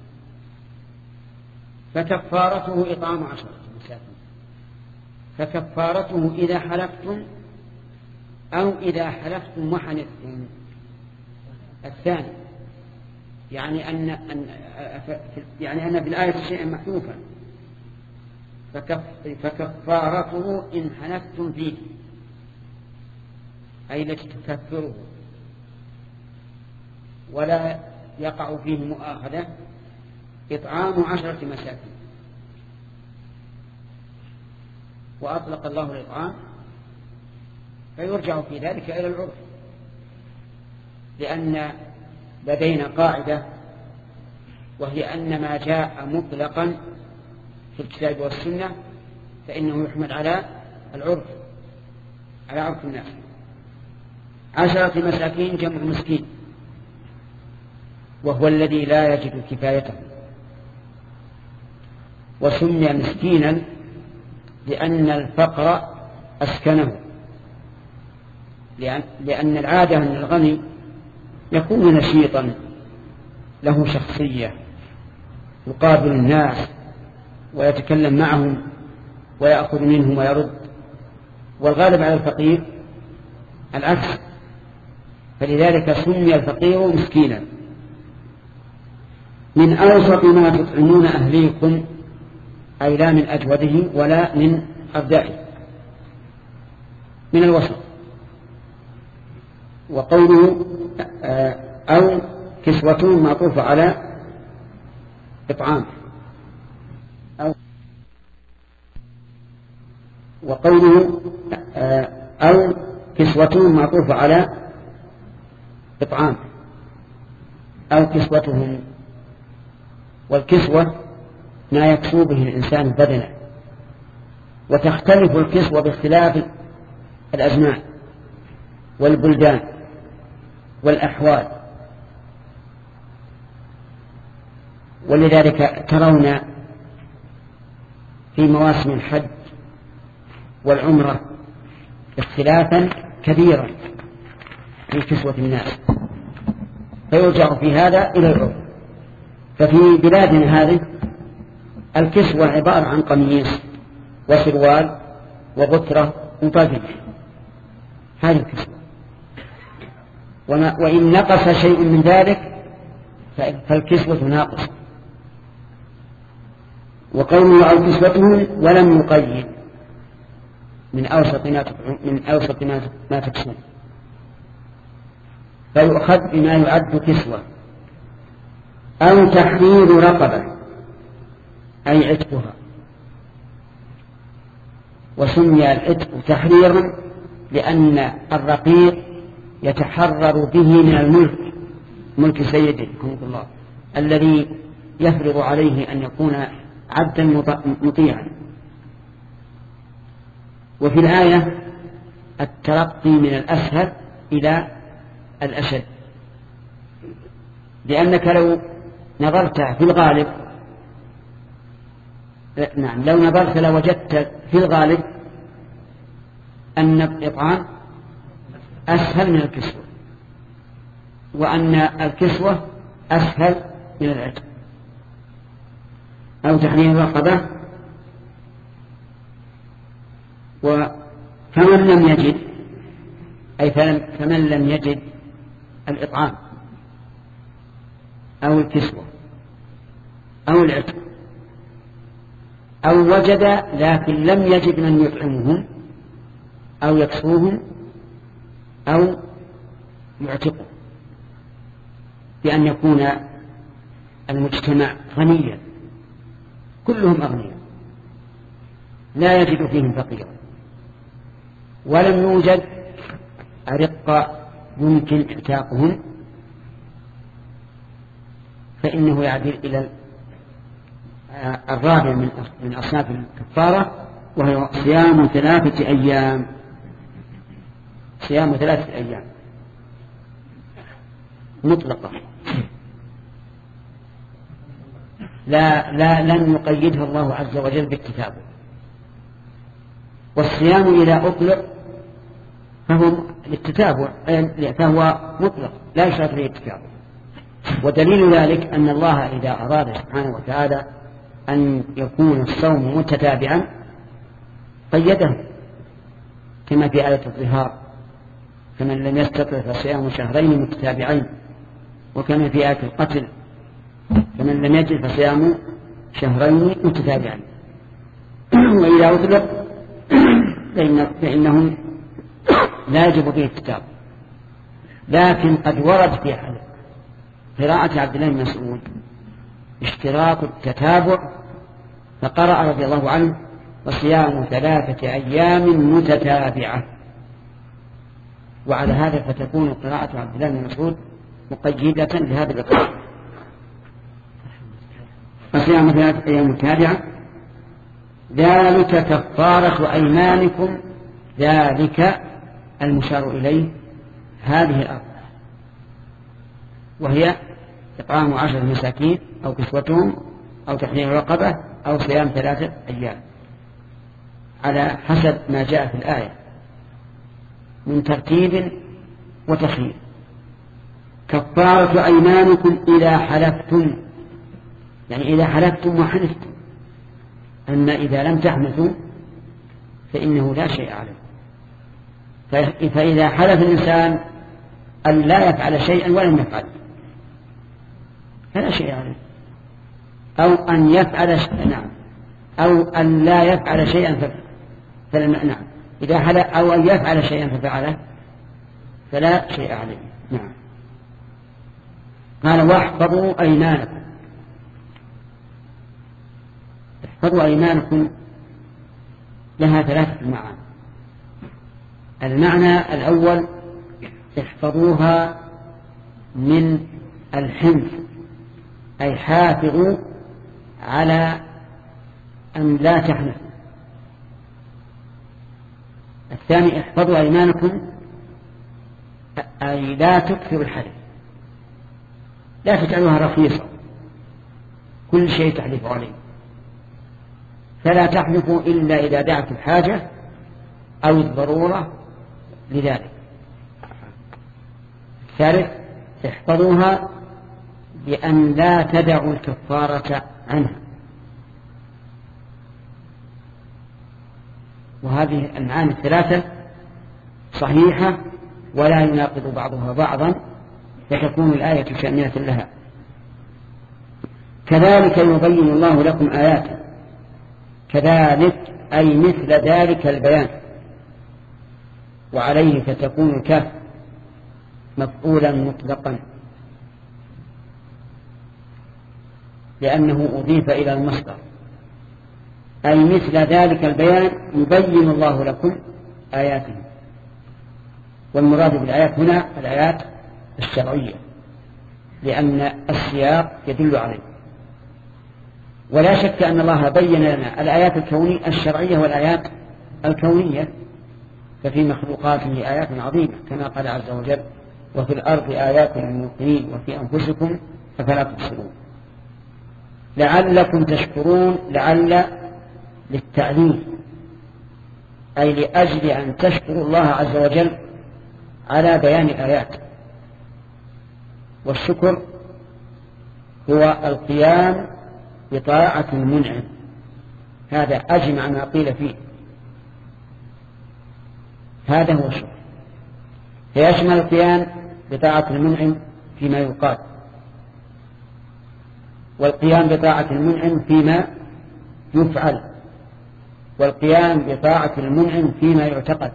فكفارته إطعام عشرة مساكين، فكفارته إذا حلفتم أو إذا حلفتم وحنثتم. الثاني يعني أن, أن يعني أن بالآية شيئا محذوفا، فكفارته إن حنثتم فيه أي التي تكفره ولا يقع فيه مؤاخذة إطعام عشرة مساكين. وأطلق الله الإطعام فيرجع في ذلك إلى العرف. لأن لدينا قاعدة، وهي أن ما جاء مطلقا في الكتاب والسنة فإنه يحمل على العرف، على عرف الناس. عشرة مساكين جمع مسكين، وهو الذي لا يجد كفايته، وسمي مسكينا لأن الفقر أسكنه، لأن, لأن العادة أن الغني يكون نشيطا له شخصية يقابل الناس ويتكلم معهم ويأخذ منهم ويرد، والغالب على الفقير العكس، فلذلك سمي الفقير مسكينا. من أوسط ما تطعمون أهليكم، أي لا من أجوده ولا من أردائه، من الوسط. وقوله أو كسوة معطوف على إطعام، أو وقوله أو كسوة معطوف على إطعام أو كسوتهم. والكسوة ما يكسو به الإنسان بدنه، وتختلف الكسوة باختلاف الأزمان والبلدان والأحوال، ولذلك ترون في مواسم الحج والعمرة اختلافا كبيرا في كسوة الناس، فيرجع في هذا إلى العرف. ففي بلادنا هذه الكسوة عبارة عن قميص وسروال وغترة وطاقية، هذه الكسوة. وإن نقص شيء من ذلك فالكسوة ناقصة. وقوله أو كسوتهم ولم يقيد من أوسط ما من أوسط ما تكسون، فيؤخذ بما يعد كسوة. أو تحرير رقبة أي عتقها، وسمي العتق تحريرا لأن الرقيق يتحرر به من الملك، ملك سيده رحمه الله، الذي يفرض عليه أن يكون عبدا مطيعا. وفي الآية الترقي من الأسهل إلى الأشد، لأنك لو نظرت في الغالب نعم لو نظرت لوجدت في الغالب أن الإطعام أسهل من الكسوة، وأن الكسوة أسهل من العتق. أو تحرير الرقبة. وفمن لم يجد أي فمن لم يجد الإطعام أو الكسوة أو العتق، أو وجد لكن لم يجد من يطعمهم أو يكسوهم أو يعتقوا، بأن يكون المجتمع غنيا كلهم أغنياء لا يجد فيهم فقيرا، ولم يوجد أرقة يمكن اعتاقهم، فإنه يعدل إلى الرابع من أصناف الكفارة، وهي صيام ثلاثة أيام. صيام ثلاثة أيام مطلقة، لا لا لن يقيدها الله عز وجل بالكتاب. والصيام إذا أطلق فهو للتتابع، فهو مطلق لا يشترط فيه التتابع. ودليل ذلك أن الله إذا أراد سبحانه وتعالى أن يكون الصوم متتابعا قيده، كما في آية الظهار: فمن لم يستطع فصيام شهرين متتابعين. وكما في آية القتل: فمن لم يجد فصيام شهرين متتابعين. وإذا أطلق فإنه لا يجب فيه الكتاب. لكن قد ورد في قراءة عبد الله بن مسعود اشتراط التتابع، فقرأ رضي الله عنه: وصيام ثلاثة أيام متتابعة. وعلى هذا فتكون قراءة عبد الله بن مسعود مقيدة لهذا الإقرار. فصيام ثلاثة أيام متابعة ذلك كفارة أيمانكم، ذلك المشار إليه هذه الأربعة، وهي إطعام عشرة مساكين أو كسوتهم أو تحرير رقبة أو صيام ثلاثة أيام على حسب ما جاء في الآية من ترتيب وتخيير. كفارة أيمانكم إذا حلفتم، يعني إذا حلفتم وحلفتم، أن إذا لم تحنثوا فإنه لا شيء عليه. فإذا حلف الإنسان أن لا يفعل شيئا ولم يفعل فلا شيء عليه، أو أن يفعل شيئا نعم أو أن لا يفعل شيئا فلا نعم إذا حلف أو أن يفعل شيئا ففعله فلا شيء عليه. نعم. قال واحفظوا أيمانكم. احفظوا أيمانكم لها ثلاثة معاني. المعنى الأول احفظوها من الحنث، أي حافظوا على أن لا تحنثوا. الثاني احفظوا أيمانكم أي لا تكثروا الحلف، لا تجعلوها رخيصة كل شيء تحلف عليه، فلا تحلفوا إلا إذا دعت الحاجة أو الضرورة لذلك. الثالث احفظوها بأن لا تدعوا الكفارة عنها. وهذه المعاني الثلاثة صحيحة ولا يناقض بعضها بعضا، فتكون الآية شاملة لها. كذلك يبين الله لكم آياته، كذلك أي مثل ذلك البيان، وعليه فتكون الكاف مفعولا مطلقا لأنه أضيف إلى المصدر، أي مثل ذلك البيان يبين الله لكم آياته. والمراد بالآيات هنا الآيات الشرعية لأن السياق يدل عليه. ولا شك أن الله بين لنا الآيات الكونية الشرعية والآيات الكونية، ففي مخلوقاته آيات عظيمة كما قال عز وجل وفي الأرض آيات للموقنين وفي أنفسكم أفلا تبصرون. لعلكم تشكرون، لعل للتعليل أي لأجل أن تشكروا الله عز وجل على بيان الآيات. والشكر هو القيام بطاعة المنعم، هذا أجمع ما قيل فيه، هذا هو الشكر. فيشمل القيام بطاعة المنعم فيما يقال، والقيام بطاعة المنعم فيما يفعل، والقيام بطاعة المنعم فيما يعتقد.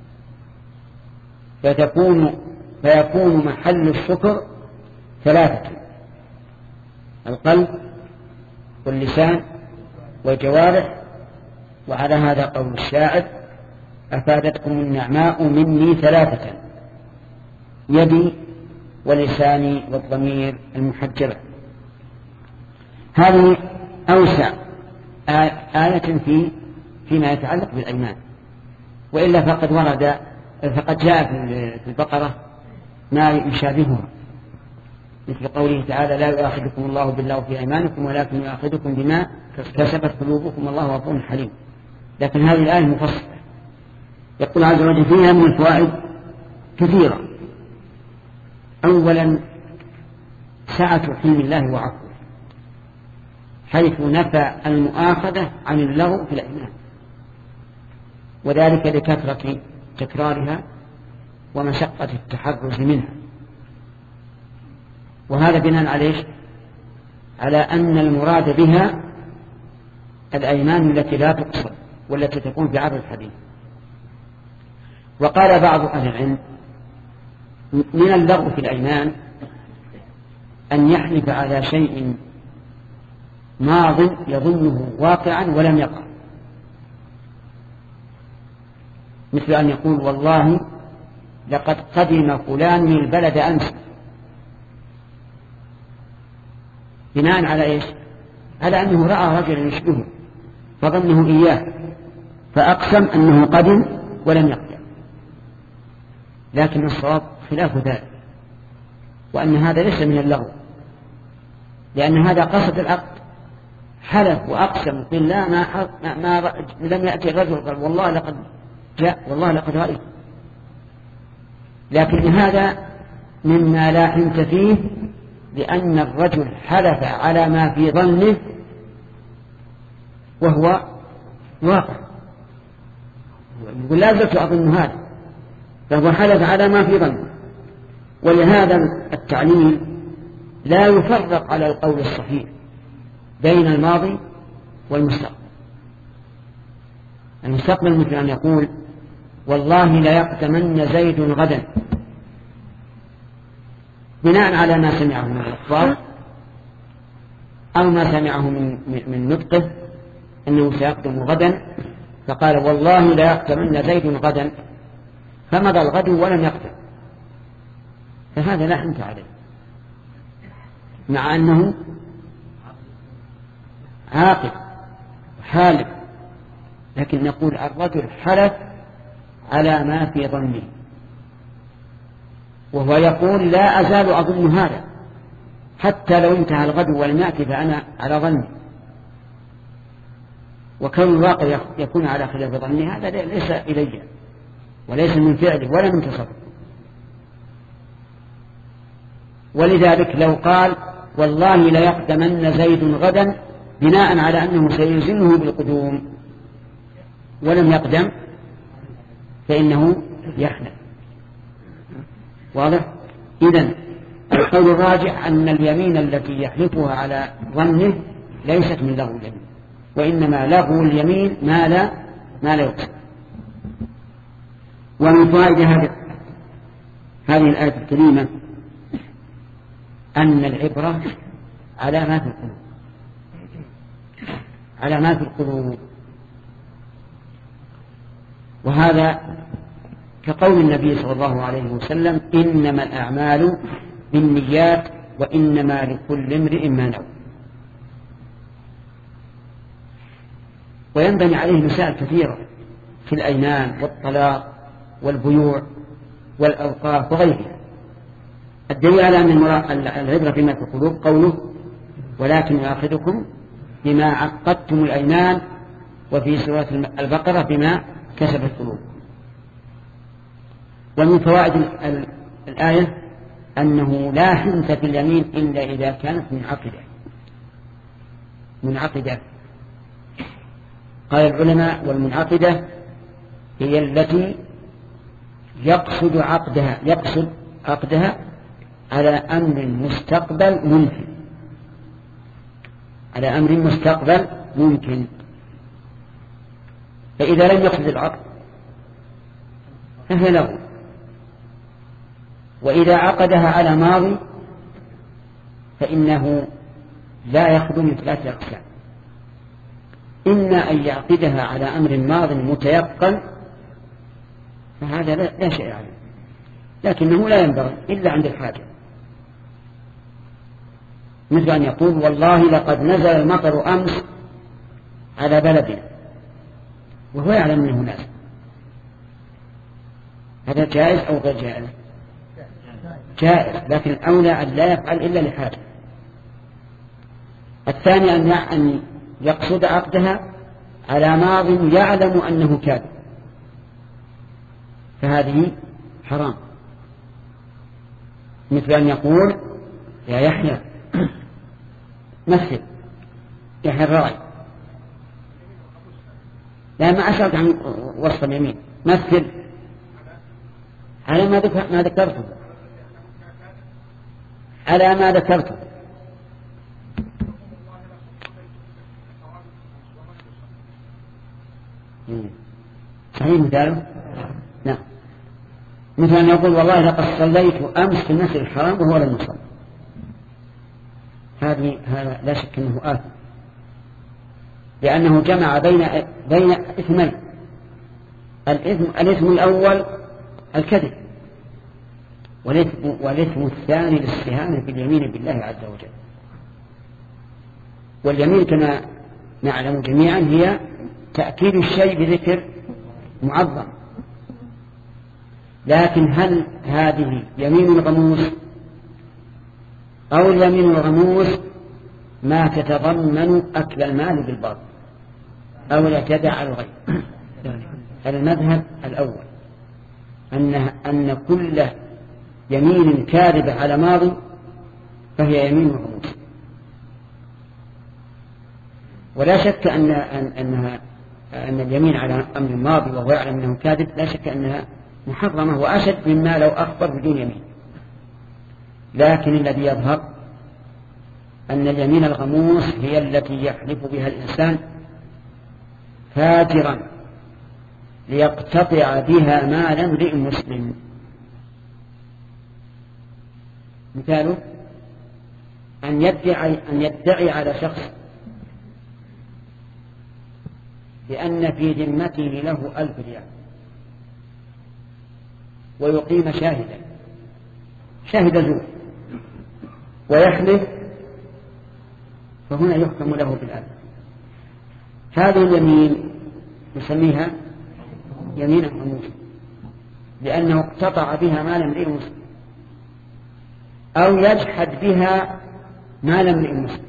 فتكون فيكون محل الشكر ثلاثة: القلب واللسان والجوارح. وعلى هذا قول الشاعر: أفادتكم النعماء مني ثلاثة، يدي ولساني والضمير المحجبة. هذه أوسع آية في فيما يتعلق بالأيمان، وإلا فقد ورد فقد جاء في البقرة ما يشابهها، مثل قوله تعالى: لا يؤاخذكم الله باللغو في أيمانكم ولكن يؤاخذكم بما كسبت قلوبكم والله غفور حليم. لكن هذه الآية مفصلة، يقول عز وجل فيها من الفوائد كثيرة. أولا سعة حلم الله وعفوه، حيث نفى المؤاخذة عن اللغو في الأيمان، وذلك لكثرة تكرارها ومشقة التحرز منها. وهذا بناء عليه على أن المراد بها الأيمان التي لا تقصر والتي تكون في عرض الحديث. وقال بعض أهل العلم: من اللغو في الأيمان أن يحلف على شيء ماض يظنه واقعا ولم يقع، مثل أن يقول: والله لقد قدم فلان من البلد أمس، بناء على إيش؟ على أنه رأى رجلا يشبهه فظنه إياه فأقسم أنه قدم ولم يقدم. لكن الصواب خلاف ذلك، وأن هذا ليس من اللغو، لأن هذا قصد العقد، حلف وأقسم بالله ما, ما, ما لم يأتي الرجل قال والله لقد جاء والله لقد رأيت. لكن هذا مما لا حنث فيه، لأن الرجل حلف على ما في ظنه وهو واقع، يقول لا زلت أظن هذا، فهو حلف على ما في ظنه. ولهذا التعليل لا يفرق على القول الصحيح بين الماضي والمستقبل. المستقبل مثل أن يقول والله لا يقدمن زيد غدا، بناء على ما سمعه من الأخبار أو ما سمعه من, من نطقه أنه سيقدم غدا، فقال والله لا يقدمن زيد غدا، فمضى الغد ولم يقدم، فهذا لا حنث عليه، مع أنه عاقل حالف. لكن نقول الرجل حلف على ما في ظنه، وهو يقول لا أزال أظن هذا حتى لو انتهى الغد ولم يأتي فأنا على ظني. وكون الواقع يكون على خلاف ظني هذا ليس إلي وليس من فعله ولا من تصرفه. ولذلك لو قال والله لا يقدمن زيد غدا بناء على أنه سيلزمه بالقدوم ولم يقدم فإنه يحلف. واضح؟ إذن القول الراجح أن اليمين التي يحلفها على ظنه ليست من لغو اليمين، وإنما لغو اليمين ما لا ما لا يقصد. ومن فوائد هذه الآية الكريمة أن العبرة على ما في القلوب، على ما في القلوب. وهذا كقول النبي صلى الله عليه وسلم إنما الأعمال بالنيات وإنما لكل امرئ ما نوى. وينبني عليه مسائل كثيرة في الأيمان والطلاق والبيوع والأوقاف وغيرها. الدليل على أن العبرة بما في القلوب قوله ولكن يؤاخذكم بما عقدتم الأيمان، وفي سورة البقرة بما كسبت قلوب. ومن فوائد الآية أنه لا حنث في اليمين إلا إذا كانت منعقدة منعقدة قال العلماء والمنعقدة هي التي يقصد عقدها يقصد عقدها على أمر مستقبل ممكن على أمر مستقبل ممكن فإذا لم يقصد العقد فهي لغو. وإذا عقدها على ماضي فإنه لا يخلو من ثلاثة أقسام: إما أن يعقدها على أمر ماض متيقن فهذا لا شيء عليه، لكنه لا ينبغي إلا عند الحاجة، مثل أن يقول والله لقد نزل المطر أمس على بلدنا وهو يعلم أنه نازل، هذا جائز أو غير جائز؟ جائز، لكن الأولى أن لا يفعل إلا لحاجة. الثاني أن يقصد عقدها على ماض يعلم أنه كاذب فهذه حرام، مثل أن يقول يا يحيى مثل يحيى الراعي، لا ما أسألت عن وصف اليمين، مثل على ما ذكرته على ما ذكرته صحيح مثاله؟ نعم، مثل أن يقول والله لقد صليت أمس في المسجد الحرام وهو لم يصلي، هذه هذا لا شك أنه آثم، لأنه جمع بين بين إثمين: الإثم الإثم الأول الكذب والإثم الثاني الاستهانة باليمين بالله عز وجل. واليمين كما نعلم جميعا هي تأكيد الشيء بذكر معظم، لكن هل هذه يمين غموس أو اليمين الغموس ما تتضمن أكل المال بالباطل أو الاعتداء على الغير؟ المذهب الأول أن أن كل يمين كاذبة على ماضي فهي يمين غموس، ولا شك أن أنها أن اليمين على أمر ماضي وهو يعلم أنه كاذب لا شك أنها محرمة وأشد مما لو أخبر بدون يمين. لكن الذي يظهر أن اليمين الغموس هي التي يحلف بها الإنسان فاجرا ليقتطع بها مال امرئ مسلم. مثاله أن يدعي, أن يدعي على شخص بأن في ذمته له ألف ريال ويقيم شاهدا شاهد زور ويحلف، فهنا يحكم له بالألف. هذه اليمين نسميها يمينا غموسا لأنه اقتطع بها مال امرئ مسلم أو يجحد بها مال امرئ مسلم،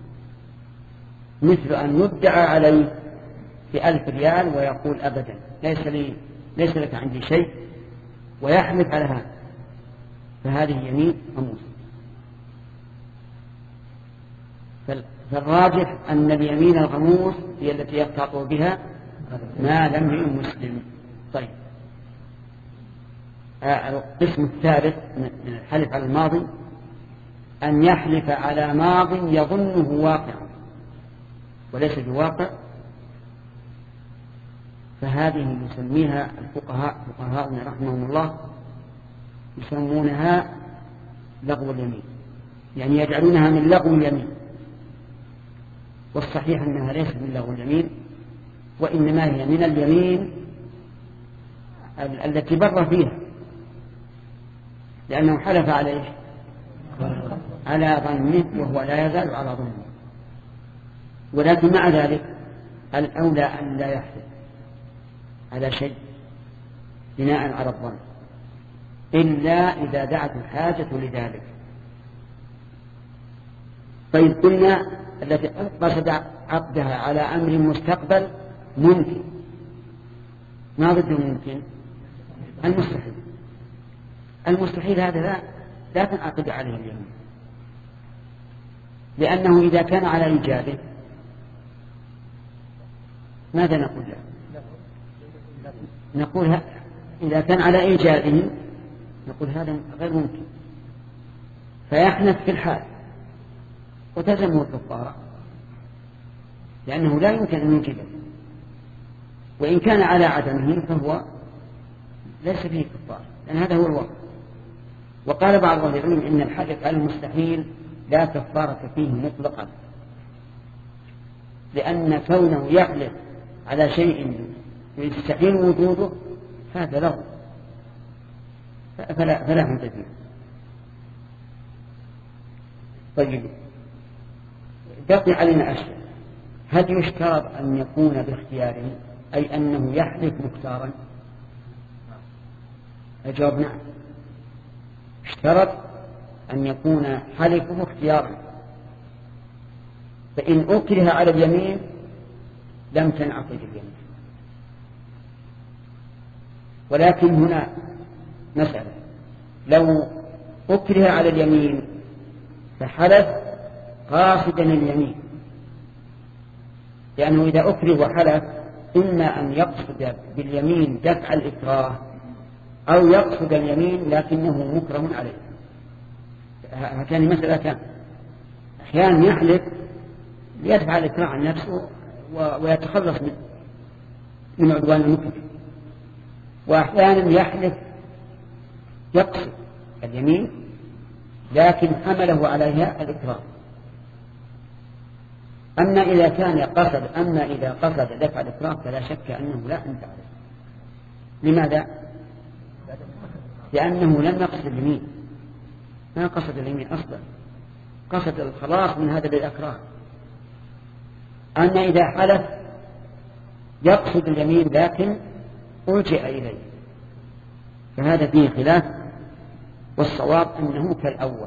مثل أن يدعى عليه بألف ريال ويقول أبدا ليس لي ليس لك عندي شيء ويحلف على هذا، فهذه يمين غموسة. فالراجح أن اليمين الغموس هي التي يقتطع بها مال امرئ مسلم. طيب، القسم الثالث من الحلف على الماضي أن يحلف على ماض يظنه واقعا وليس بواقع، فهذه يسميها الفقهاء فقهاؤنا رحمهم الله يسمونها لغو اليمين، يعني يجعلونها من لغو اليمين، والصحيح أنها ليست من لغو اليمين وإنما هي من اليمين التي بر فيها، لأنه حلف عليه على ظنه وهو لا يزال على ظنه. ولكن مع ذلك الأولى أن لا يحلف على شيء بناء على الظن إلا إذا دعت الحاجة لذلك. طيب، قلنا التي قصد عقدها على أمر مستقبل ممكن، ما ضده ممكن؟ المستحيل. المستحيل هذا لا, لا تنعقد عليه اليمين، لأنه إذا كان على إيجابه ماذا نقول له؟ نقول إذا كان على إيجابه نقول هذا غير ممكن، فيحنث في الحال وتلزمه الكفارة لأنه لا يمكن أن ينجبه، وإن كان على عدمه فهو ليس فيه كفارة لأن هذا هو الواقع. وقال بعض أهل العلم إن الحلف على المستحيل لا كفارة فيه مطلقا، لأن كونه يحلف على شيء يستحيل وجوده هذا له فلا, فلا حمد فيه. طيب، بقي علينا أشياء. هل يشترط أن يكون باختياره أي أنه يحلف مختارا؟ الجواب نعم، اشترط أن يكون حلفه اختيارا، فإن أكره على اليمين لم تنعقد اليمين. ولكن هنا مسألة، لو أكره على اليمين فحلف قاصدا اليمين، لأنه إذا أكره وحلف إما أن يقصد باليمين دفع الإكراه أو يقصد اليمين لكنه مكره عليه. هاتان مسألتان، أحيانا يحلف ليدفع الإكراه عن نفسه ويتخلص من عدوان المكره، وأحيانا يحلف يقصد اليمين لكن حمله عليها الإكراه. أما إذا كان قصد أما إذا قصد دفع الإكراه فلا شك أنه لا أنت عليه. لماذا؟ لأنه لم يقصد اليمين، ما قصد اليمين أصلا، قصد الخلاص من هذا الإكراه. أما إذا حلف يقصد اليمين لكن ألجئ إليه فهذا فيه خلاف، والصواب أنه كالأول،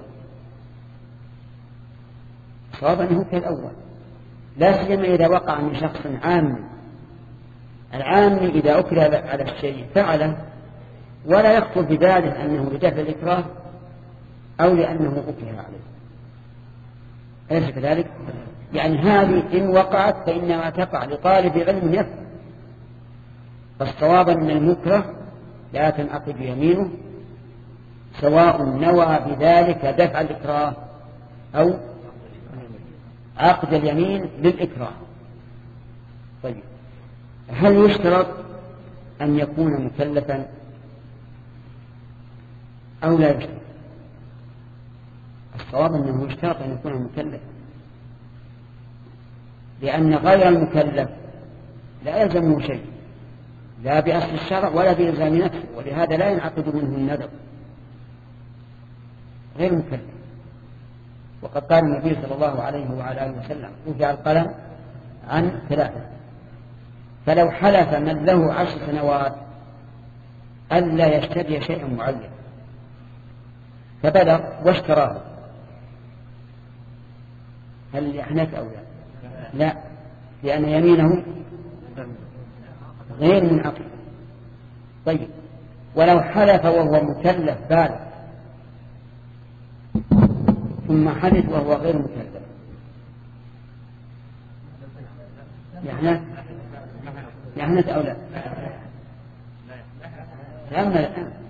الصواب أنه كالأول، لا سيما إذا وقع من شخص عام. العام إذا أكره على الشيء فعله ولا يخطر بباله أنه لدفع الإكراه أو لأنه أكره عليه، أليس كذلك؟ يعني هذه إن وقعت فإنما تقع لطالب علم يفهم. فالصواب أن المكره لا تنعقد يمينه سواء نوى بذلك دفع الإكراه أو عقد اليمين للإكراه. طيب، هل يشترط أن يكون مكلفا أو لا يشترط؟ الصواب أنه يشترط أن يكون مكلفا، لأن غير المكلف لا يلزمه شيء لا بأصل الشرع ولا بإلزام نفسه، ولهذا لا ينعقد منه النذر. غير مكلف. وقد قال النبي صلى الله عليه وعلى آله وسلم: رفع القلم عن ثلاثة، فلو حلف من له عشر سنوات ألا يشتري شيئا معين فبلغ واشتراه، هل يحنث أو لا؟ لا، لأن يمينه غير منعقد. طيب، ولو حلف وهو مكلف بالغ ثم حلف وهو غير مكلف يحنث يحنث أو لا؟ لا،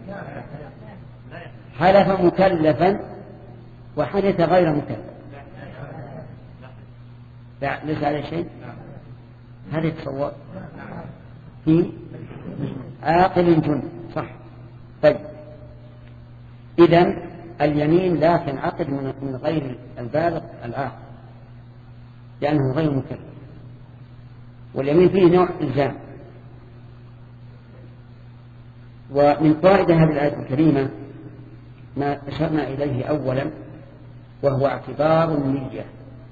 حلف مكلفا وحدث غير مكلف لا ليس عليه شيء. هذا يتصور في عاقل جن، صح؟ طيب، إذن اليمين لا تنعقد من غير البالغ العاقل لأنه غير مكلف، واليمين فيه نوع إلزام. ومن فائدة هذه الآية الكريمة ما أشرنا إليه أولا، وهو اعتبار النية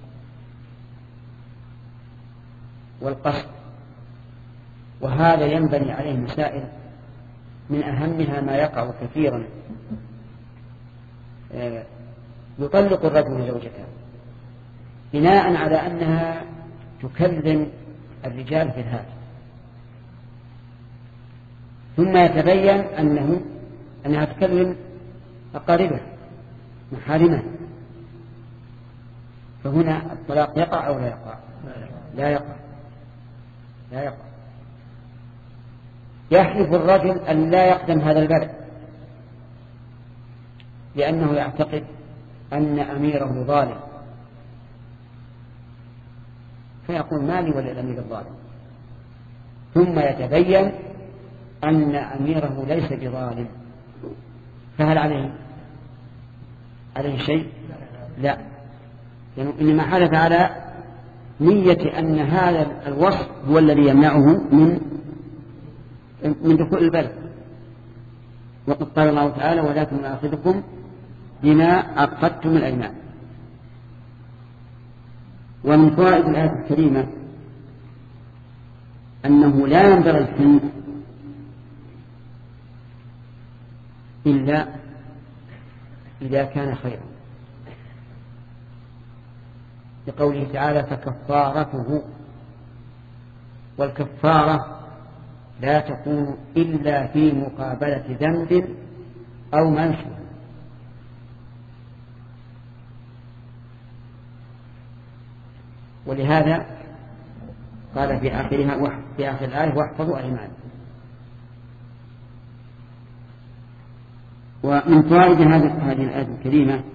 والقصد، وهذا ينبني عليه مسائل، من أهمها ما يقع كثيرا: يطلق الرجل زوجته بناء على أنها تكلم الرجال في الهاتف، ثم يتبين أنه أنها تكلم أقاربه محارمه، فهنا الطلاق يقع أو لا يقع؟ لا يقع، لا يقع. يحلف الرجل أن لا يقدم هذا البلد لأنه يعتقد أن أميره ظالم، فيقول: مالي وللأمير الظالم، ثم يتبين أن أميره ليس بظالم، فهل عليه عليه شيء؟ لا، يعني إنما حلف على نية أن هذا الوصف هو الذي يمنعه من من دخول البلد. وقد قال الله تعالى: ولكن يؤاخذكم بما عقدتم الأيمان. ومن فوائد الآية الكريمة أنه لا ينبغي الحنث إلا إذا كان خيرا، لقوله تعالى: فكفارته. والكفارة لا تكون إلا في مقابلة ذنب أو منشأ. ولهذا قال في آخرها في آخر الآية: واحفظوا أيمانكم. ومن فوائد هذه الآية الكريمة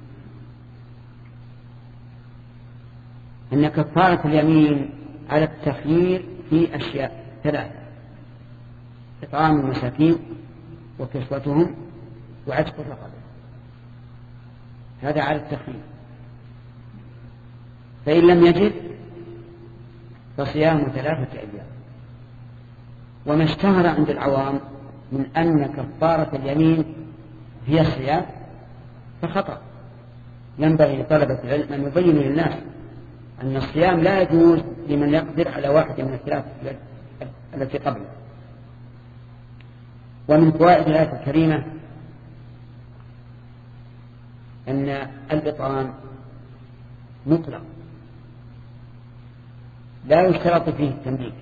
أن كفارة اليمين على التخيير في أشياء ثلاثة: إطعام المساكين وكسوتهم وعتق الرقبة. هذا على التخيير. فإن لم يجد فصيام ثلاثة أيام. وما اشتهر عند العوام من أن كفارة اليمين هي الصيام فخطأ. ينبغي لطلبة العلم أن يبينوا للناس أن الصيام لا يجوز لمن يقدر على واحد من الثلاث التي قبله. ومن فوائد الآية الكريمة أن الإطعام مطلق لا يشترط فيه التمليك،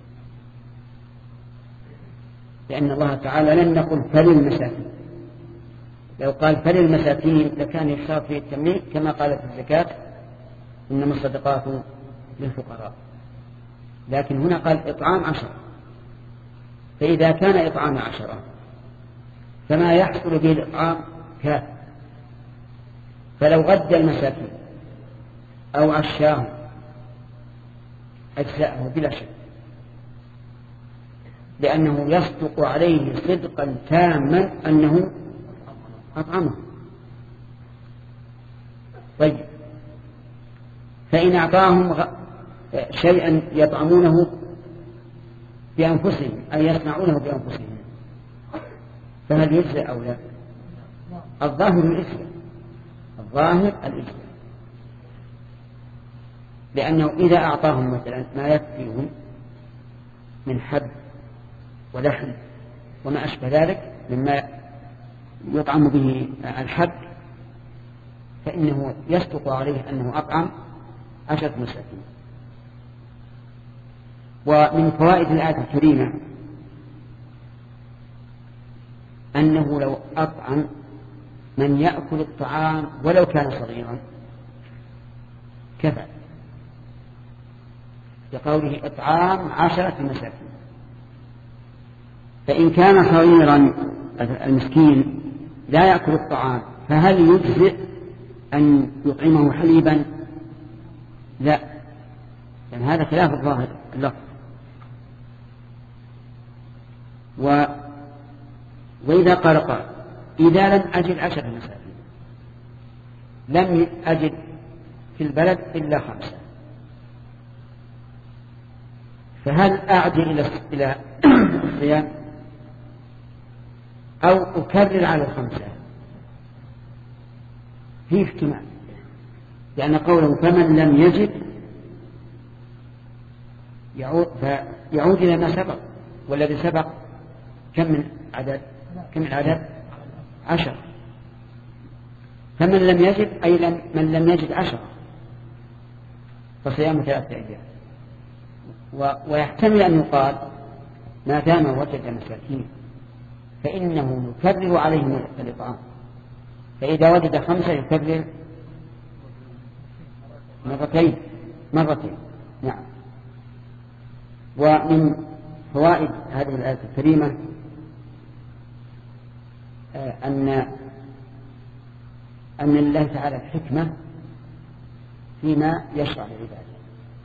لأن الله تعالى لم يقل فللمساكين، لو قال فللمساكين لكان يشترط فيه التمليك كما قالت الزكاة إنما الصدقات للفقراء، لكن هنا قال إطعام عشرة، فإذا كان إطعام عشرة فما يحصل به الإطعام كاف، فلو غدى المساكين أو عشاهم أجزاءه بلا شك، لأنه يصدق عليه صدقا تاما أنه أطعمه. طيب، فإن أعطاهم شيئا يطعمونه بأنفسهم أي يصنعونه بأنفسهم فهل يجزى أو لا؟ الظاهر الإجزاء، الظاهر الإجزاء، لأنه إذا أعطاهم مثلا ما يكفيهم من حب ولحم وما أشبه ذلك مما يطعم به الحب فإنه يصدق عليه أنه أطعم عشرة مساكين. ومن فوائد الآية الكريمة أنه لو أطعم من يأكل الطعام ولو كان صغيرا كفى، لقوله إطعام عشرة مساكين. فإن كان صغيرا المسكين لا يأكل الطعام فهل يجزئ أن يطعمه حليبا؟ لا، لأن يعني هذا خلاف الظاهر اللفظ. و... وإذا قال قال إذا لم أجد عشرة مساكين لم أجد في البلد إلا خمسة، فهل أعجل إلى الصيام أو أكرر على الخمسة؟ في احتمال، لأن قوله فمن لم يجد يعود, يعود إلى ما سبق، والذي سبق كم من عدد كم من عدد عشر، فمن لم يجد أي لم من لم يجد عشر فصيام ثلاثة أيام. ويحتمل أن يقال ما دام وجد مساكين فإنه يكرر عليهم الإطعام، فإذا وجد خمسة يكرر مرتين مرتين نعم. ومن فوائد هذه الآية الكريمة أن أن الله تعالى الحكمة فيما يشرع لعباده،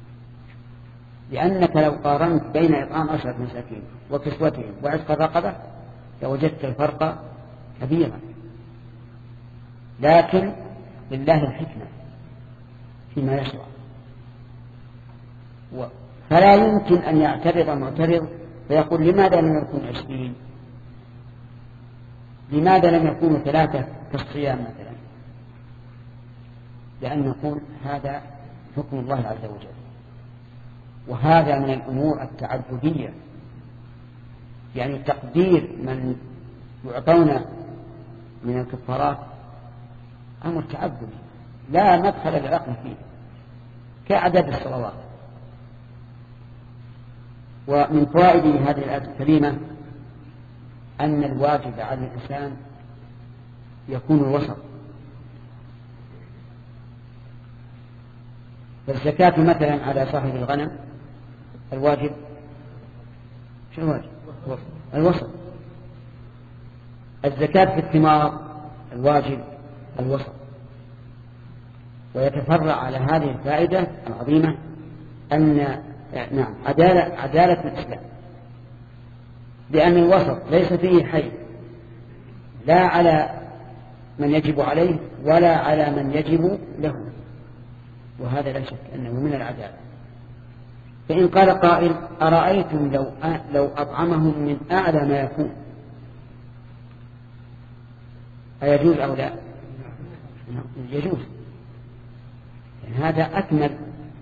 لأنك لو قارنت بين إطعام عشرة مساكين وكسوتهم وعتق الرقبة لوجدت الفرق كبيرا، لكن لله الحكمة فيما يشرع، فلا يمكن أن يعترض معترض فيقول لماذا لم يكن عشرين، لماذا لم يكونوا ثلاثة كالصيام مثلا، لأن نقول هذا حكم الله عز وجل، وهذا من الأمور التعبدية، يعني تقدير من يعطون من الكفارات أمر تعبدي لا مدخل للعقل فيه كعدد الصلوات. ومن فوائد هذه الآية الكريمة أن الواجب على الإنسان يكون الوسط، فالزكاة مثلا على صاحب الغنم الواجب شو الواجب؟ الوسط. الزكاة في الثمار الواجب الوسط. ويتفرع على هذه الفائدة العظيمة أن نعم عدالة, عدالة الإسلام، لأن الوسط ليس فيه حيل لا على من يجب عليه ولا على من يجب له، وهذا لا شك أنه من العدالة. فإن قال قائل أرأيتم لو لو أطعمهم من أعلى ما يكون أيجوز أو لا؟ يجوز، يعني هذا أكمل.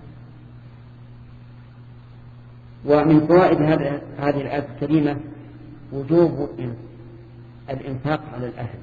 ومن فوائد هذه الآية الكريمة وجوب الإنفاق على الأهل،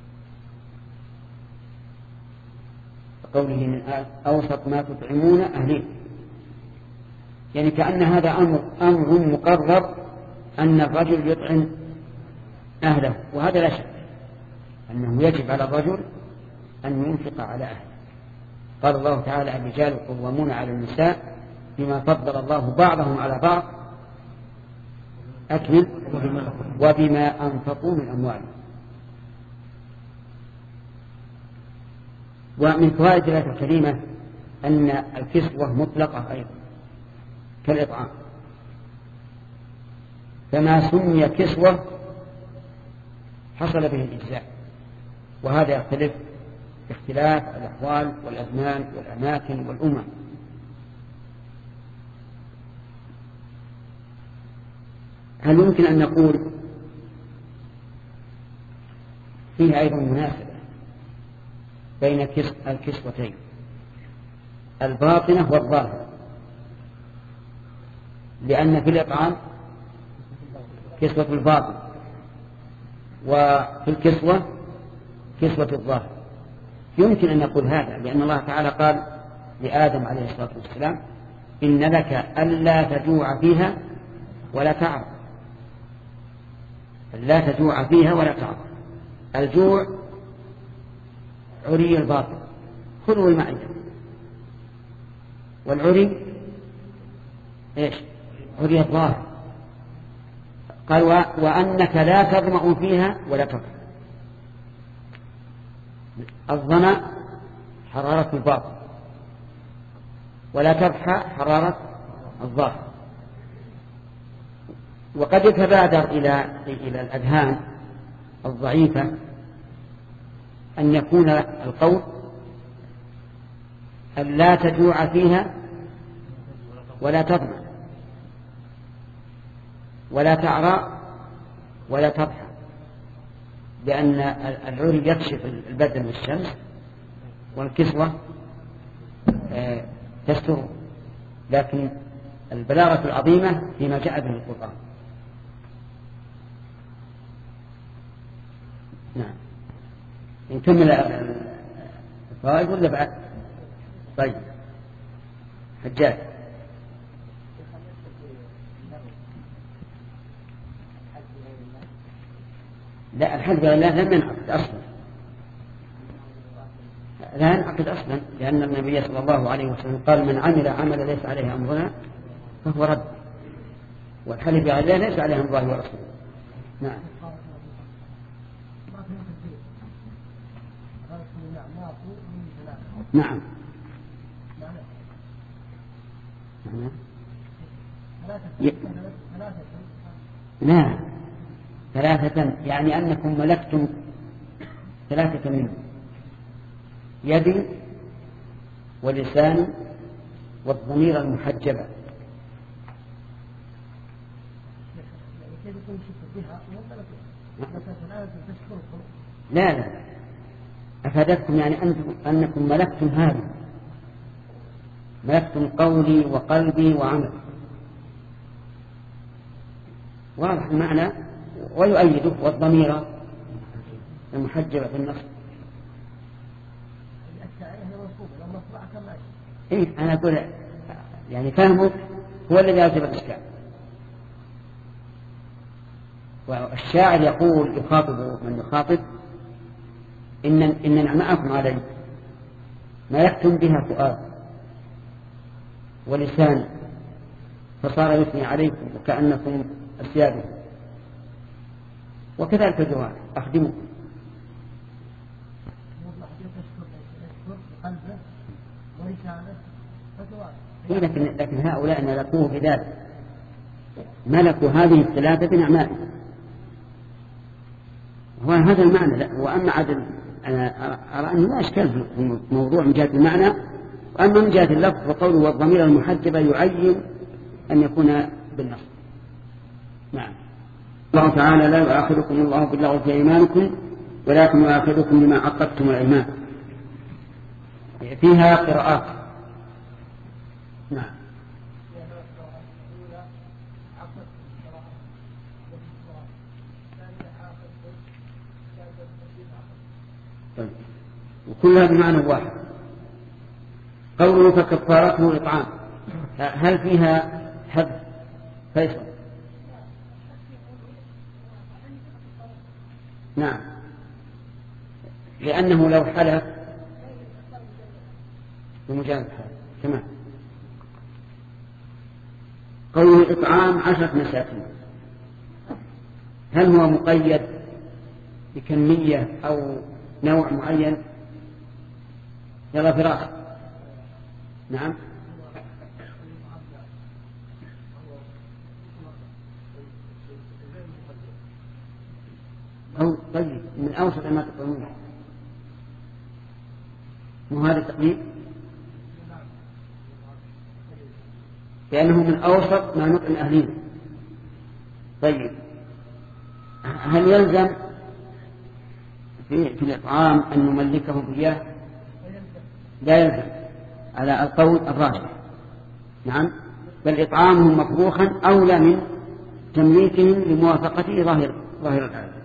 قوله من أوسط ما تطعمون أهلين، يعني كأن هذا أمر, أمر مقرر أن الرجل يطعم أهله، وهذا لا شك أنه يجب على الرجل أن ينفق على أهله. قال الله تعالى الرجال قوامون على النساء بما فضل الله بعضهم على بعض أكمل وبما أنفقوا من أموالهم. ومن فوائد الآية الكريمة أن الكسوة مطلقة أيضا كالإطعام، فما سمي كسوة حصل به الإجزاء، وهذا يختلف باختلاف الأحوال والأزمان والأماكن والأمم. هل يمكن أن نقول فيه أيضا مناسبة بين الكسوتين الباطنة والظاهرة؟ لأن في الإطعام كسوة الباطن، وفي الكسوة كسوة الظاهر. يمكن أن نقول هذا لأن الله تعالى قال لآدم عليه الصلاة والسلام إن لك ألا تجوع فيها ولا تعرى، لا تجوع فيها ولا تعرى. الجوع عري الباطن خلو المعدة، والعري إيش؟ عري الظاهر. قال وأنك لا تظمأ فيها ولا تضحى. الظمأ حرارة الباطن، ولا تضحى حرارة الظاهر. وقد يتبادر إلى إلى الأذهان الضعيفة أن يكون القول أن لا تجوع فيها ولا تظمأ ولا تعرى ولا تضحى، لأن العري يكشف البدن والشمس، والكسوة تستر. لكن البلاغة العظيمة فيما جاء به القرآن. نعم، نكمل الفوائد ولا بعد؟ طيب حجاج. لا، الحج بالله لم ينعقد أصلا، لا ينعقد أصلا، لأن النبي صلى الله عليه وسلم قال من عمل عمل ليس عليه أمرنا فهو رد، والحلف بالله ليس عليه أمر الله ورسوله. نعم. نعم. لا، ثلاثة، يعني أنكم ملكتم ثلاثة منهم: يدي ولسان والضمير المحجبة. لا لا، أفادتكم يعني أنتم أنكم ملكتم هذا، ملكتم قولي وقلبي وعملي. واضح المعنى ويؤيده. والضمير المحجبة في النص. إيه أنا أقول يعني فهمك هو الذي يجب الإشكال. والشاعر يقول يخاطب من يخاطب إن إن نعماءكم علي ملكتم بها فؤاد ولسان فصار يثني عليكم وكأنكم أسيادكم، وكذلك الجوارح أخدمكم. لكن, لكن هؤلاء ملكوه بذلك، ملكوا هذه الثلاثة بنعمائه، وهذا المعنى. لا. وأما عدل أنا أرى أنه لا أشكال في الموضوع من جهة المعنى، وأما من جهة اللفظ وقوله والضمير المحجبة يعين أن يكون بالنص. نعم. الله تعالى لا يؤاخذكم الله باللغو في أيمانكم ولكن يؤاخذكم بما عقدتم الأيمان. فيها قراءات. نعم. طيب. وكلها بمعنى واحد. قوله فكفارته إطعام، هل فيها حذف فيصل؟ نعم، لأنه لو حلف بمجرد حلف. تمام. قوله إطعام عشرة مساكين، هل هو مقيد بكمية أو نوع معين؟ يلا فراس. نعم. أو طيب من أوسط ما تقولون، مو هذا التقييد؟ لأنه من أوسط ما نطعم أهلنا. طيب هل يلزم في, في الإطعام أن نملكهم إياه؟ لا يلزم على القول الراجح. نعم، بل إطعامهم مطبوخا أولى من تمليكهم لموافقته ظاهر ظاهر الآية.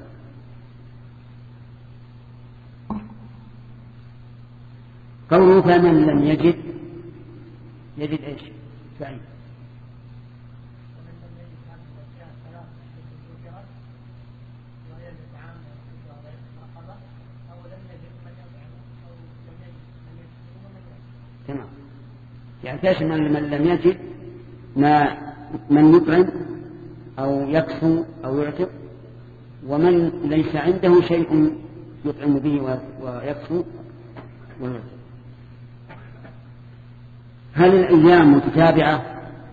قوله فمن لم يجد، يجد ايش؟ سعيد. تمام، يعني تشمل من لم يجد ما من يطعم أو يكسو أو يعتق، ومن ليس عنده شيء يطعم به ويكسو ويعتق. هل الأيام متتابعة؟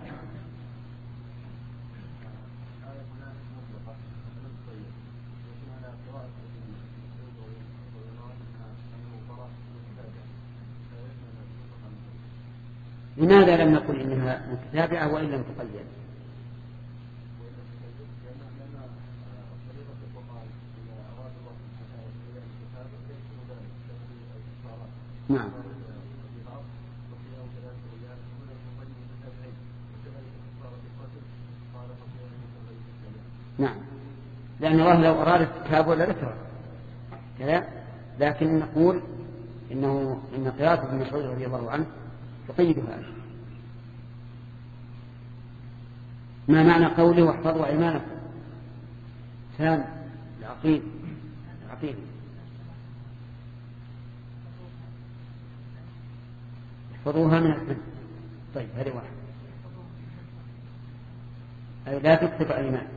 لماذا لم نقل إنها متتابعة وإن لم تقيد؟ نعم. نعم، لأن الله لو أراد التتابع لذكره كذا، لكن نقول إنه إن قراءة ابن مسعود رضي الله عنه تقيد هذا. ما معنى قوله واحفظوا أيمانكم؟ سام العقيل العقيل احفظوها من الحد. طيب هذه واحد، أي لا تكتب أيمان.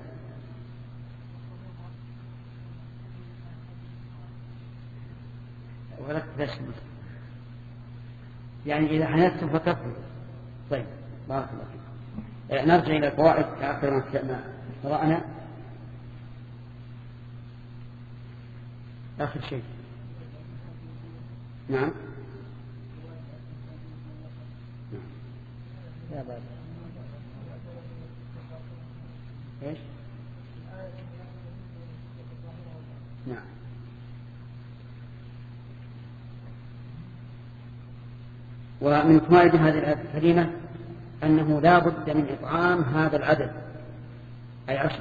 ولا تشمل، يعني إذا حنثتم فكفوا. طيب بارك الله فيك. نرجع إلى القواعد كآخر ما قرأنا. آخر شيء. نعم. يا بابا ايش؟ نعم. ومن فوائد هذه الآية الكريمة أنه لا بد من إطعام هذا العدد، أي عشر،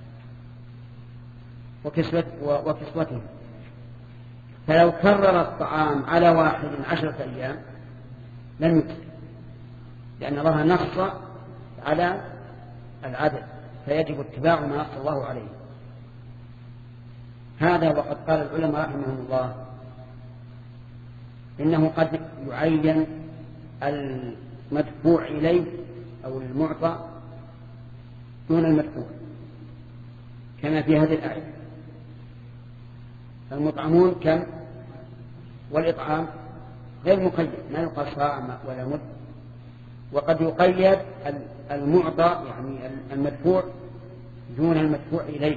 وكسوته. فلو كرر الطعام على واحد عشرة أيام لم يكسر، لأن الله نص على العدد، فيجب اتباع ما نص الله عليه. هذا وقد قال العلماء رحمهم الله إنه قد يعين المدفوع إليه أو المعطى دون المدفوع، كما في هذه الآية. المطعمون كم؟ والإطعام غير مقيد، ما يقال صاع ولا مد. وقد يقيد المعطى يعني المدفوع دون المدفوع إليه،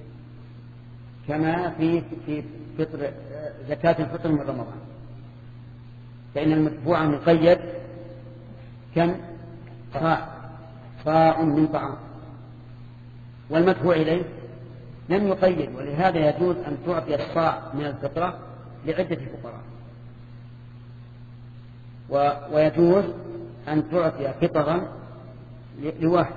كما في في فطر زكاة الفطر من رمضان، فإن المدفوع مقيد كم؟ صاع صاع من طعام، والمدفوع إليه لم يقيد، ولهذا يجوز أن تعطي الصاع من الفطرة لعدة فقراء، ويجوز أن تعطي فطرا لواحد.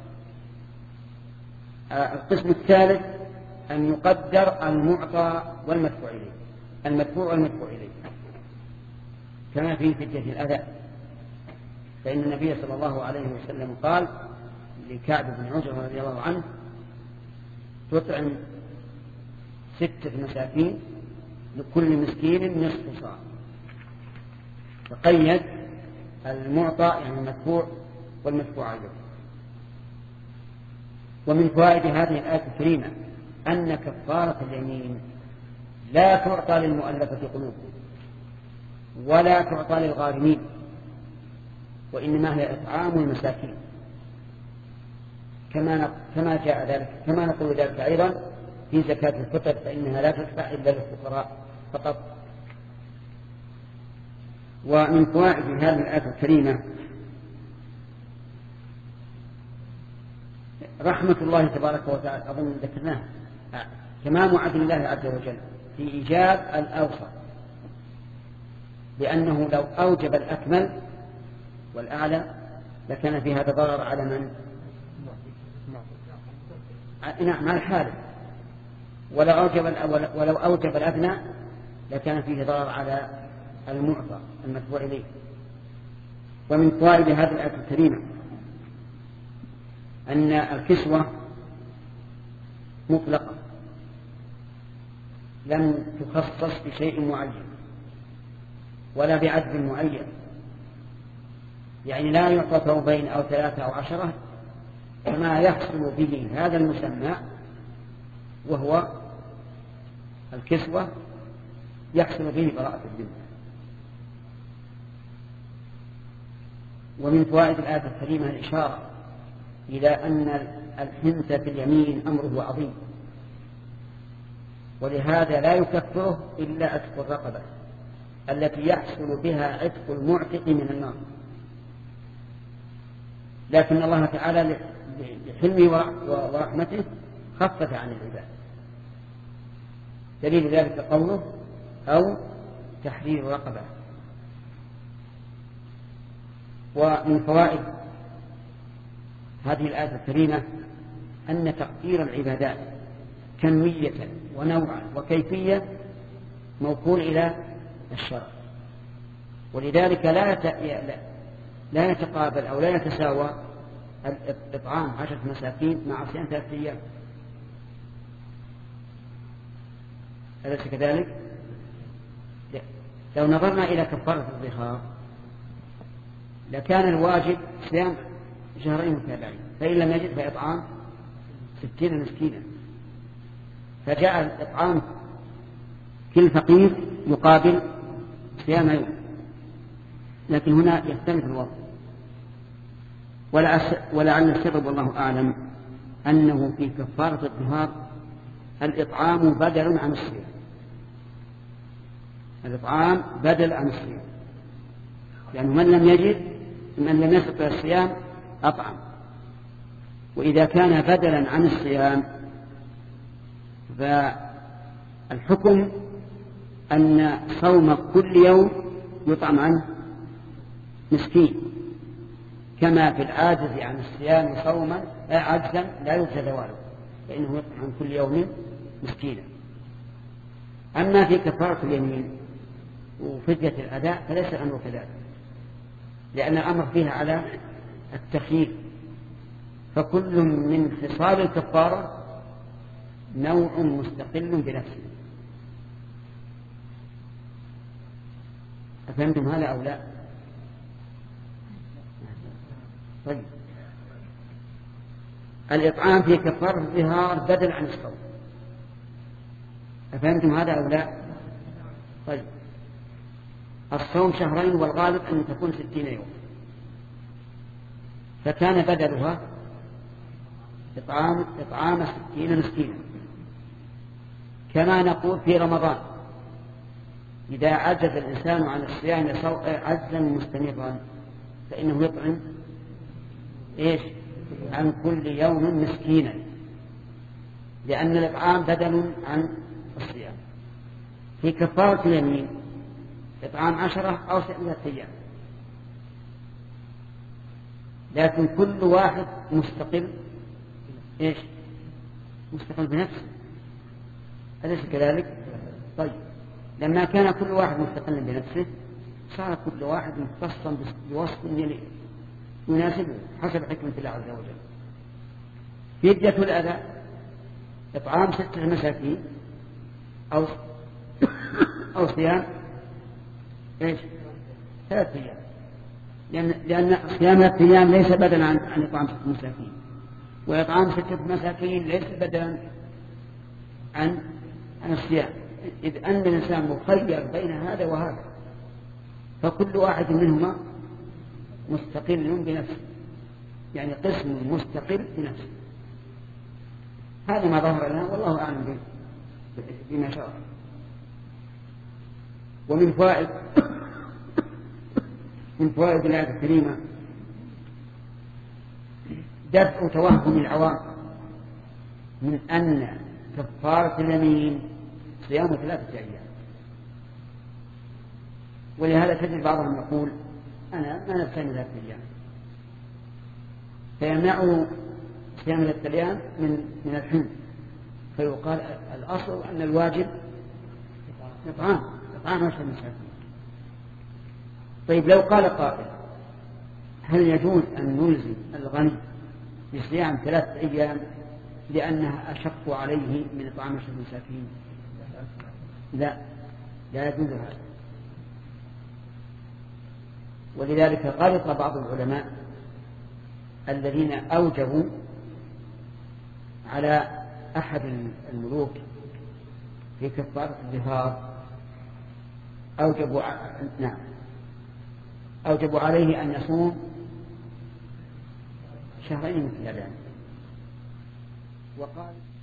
القسم الثالث أن يقدر المعطى والمدفوع إليه، المدفوع والمدفوع إليه، كما في فدية الأذى، فإن النبي صلى الله عليه وسلم قال لكعب بن عجرة رضي الله عنه: تطعم ستة مساكين لكل مسكين نصف صاع، فقيد المعطى يعني المدفوع والمدفوع عليه. ومن فوائد هذه الآية الكريمة أن كفارة اليمين لا تعطى للمؤلفة قلوبهم ولا تعطى للغارمين، وإنما هي إطعام المساكين، كما كما جاء ذلك كما نقول ذلك أيضا في زكاة الفطر، فإنها لا تدفع إلا للفقراء فقط. ومن فوائد هذه الآية الكريمة رحمة الله تبارك وتعالى، أظن ذكرناه، تمام عدل الله عز وجل في إيجاب الأوسط، لأنه لو أوجب الأكمل والأعلى لكان في هذا ضرر على من؟ نعم، على الحالة. ولو أوجب ولو أوجب الأدنى لكان فيه ضرر على المعطى المدفوع إليه. ومن فوائد هذه الآية الكريمة أن الكسوة مطلقة لم تخصص بشيء معين ولا بعدد معين، يعني لا يعطى ثوبين أو ثلاثة أو عشرة، كما يحصل به هذا المسمى وهو الكسوة يحصل به براءة الذمة. ومن فوائد الآية الكريمة الإشارة إلى أن الحنث في اليمين أمره عظيم، ولهذا لا يكفره إلا عتق الرقبة التي يحصل بها عتق المعتق من النار، لكن الله تعالى لحلمه ورحمته خفف عن العباد. دليل ذلك قوله: أو تحرير رقبة. ومن فوائد هذه الآية الكريمة أن تقدير العبادات كمية ونوعا وكيفية موكول إلى الشرع، ولذلك لا لا يتقابل أو لا يتساوى إطعام عشرة مساكين مع صيام ثلاثة أيام، أليس كذلك؟ لو نظرنا إلى كفارة الظهار لكان الواجب صيام شهرين متابعين، فإن لم يجد فإطعام ستين مسكينا، فجاء الإطعام كل فقير يقابل صيام يوم، لكن هنا يختلف الوضع. ولعل السبب والله أعلم أنه في كفارة الظهار الإطعام بدل عن الصيام، الإطعام بدل عن الصيام، يعني من لم يجد من لم يستطع الصيام أطعم. وإذا كان بدلا عن الصيام فالحكم أن صوم كل يوم يطعم عنه مسكين، كما في العاجز عن الصيام صوما عجزا لا يرجى زواله، فإنه يطعم عن كل يوم مسكينا. أما في كفارة اليمين وفدية الأداء فليس الأمر كذلك، لأن الأمر فيها على التخيير، فكل من خصال الكفارة نوع مستقل بنفسه. أفهمتم هذا أو لا؟ طيب، الإطعام في كفارة الظهار بدل عن الصوم، أفهمتم هذا أو لا؟ طيب، الصوم شهرين والغالب أن تكون ستين يوم، فكان بدلها إطعام, إطعام ستين مسكينا، كما نقول في رمضان إذا عجز الإنسان عن الصيام عجزا مستمرا فإنه يطعم إيش عن كل يوم مسكينا، لأن الإطعام بدل عن الصيام. في كفارة اليمين إطعام عشرة أو ثلاثة أيام، لكن كل واحد مستقل إيش؟ مستقل بنفسه، أليس كذلك؟ طيب لما كان كل واحد مستقلا بنفسه صار كل واحد مختصا بوصف يناسبه حسب حكمة الله عز وجل. فدية الأذى إطعام ستة مساكين أو أو صيام إيش؟ ثلاثة أيام، لأن لأن صيام ثلاثة أيام ليس بدلا عن عن إطعام ستة مساكين، وإطعام ستة مساكين ليس بدلا عن عن الصيام، إذ أن الإنسان مخير بين هذا وهذا، فكل واحد منهما مستقل بنفسه، يعني قسم مستقل بنفسه. هذا ما ظهر لنا والله أعلم بما شاء. ومن فوائد من فوائد الآية الكريمة دفع توهم العوام من أن كفارة اليمين صيام ثلاثة أيام، ولهذا تجد بعضهم يقول أنا ما نفسني ثلاثة أيام، فيمنعوا صيام ثلاثة أيام من من الحمل، فيقال الأصل أن الواجب إطعام إطعام عشر مساكين. طيب لو قال قائل هل يجوز أن نلزم الغني بصيام ثلاثة أيام لأنها أشق عليه من إطعام عشر مساكين؟ لا، لا يجوز هذا. ولذلك غلط بعض العلماء الذين أوجبوا على أحد الملوك في كفارة الظهار، أوجبوا نعم أوجبوا عليه أن يصوم شهرين متتابعين، وقال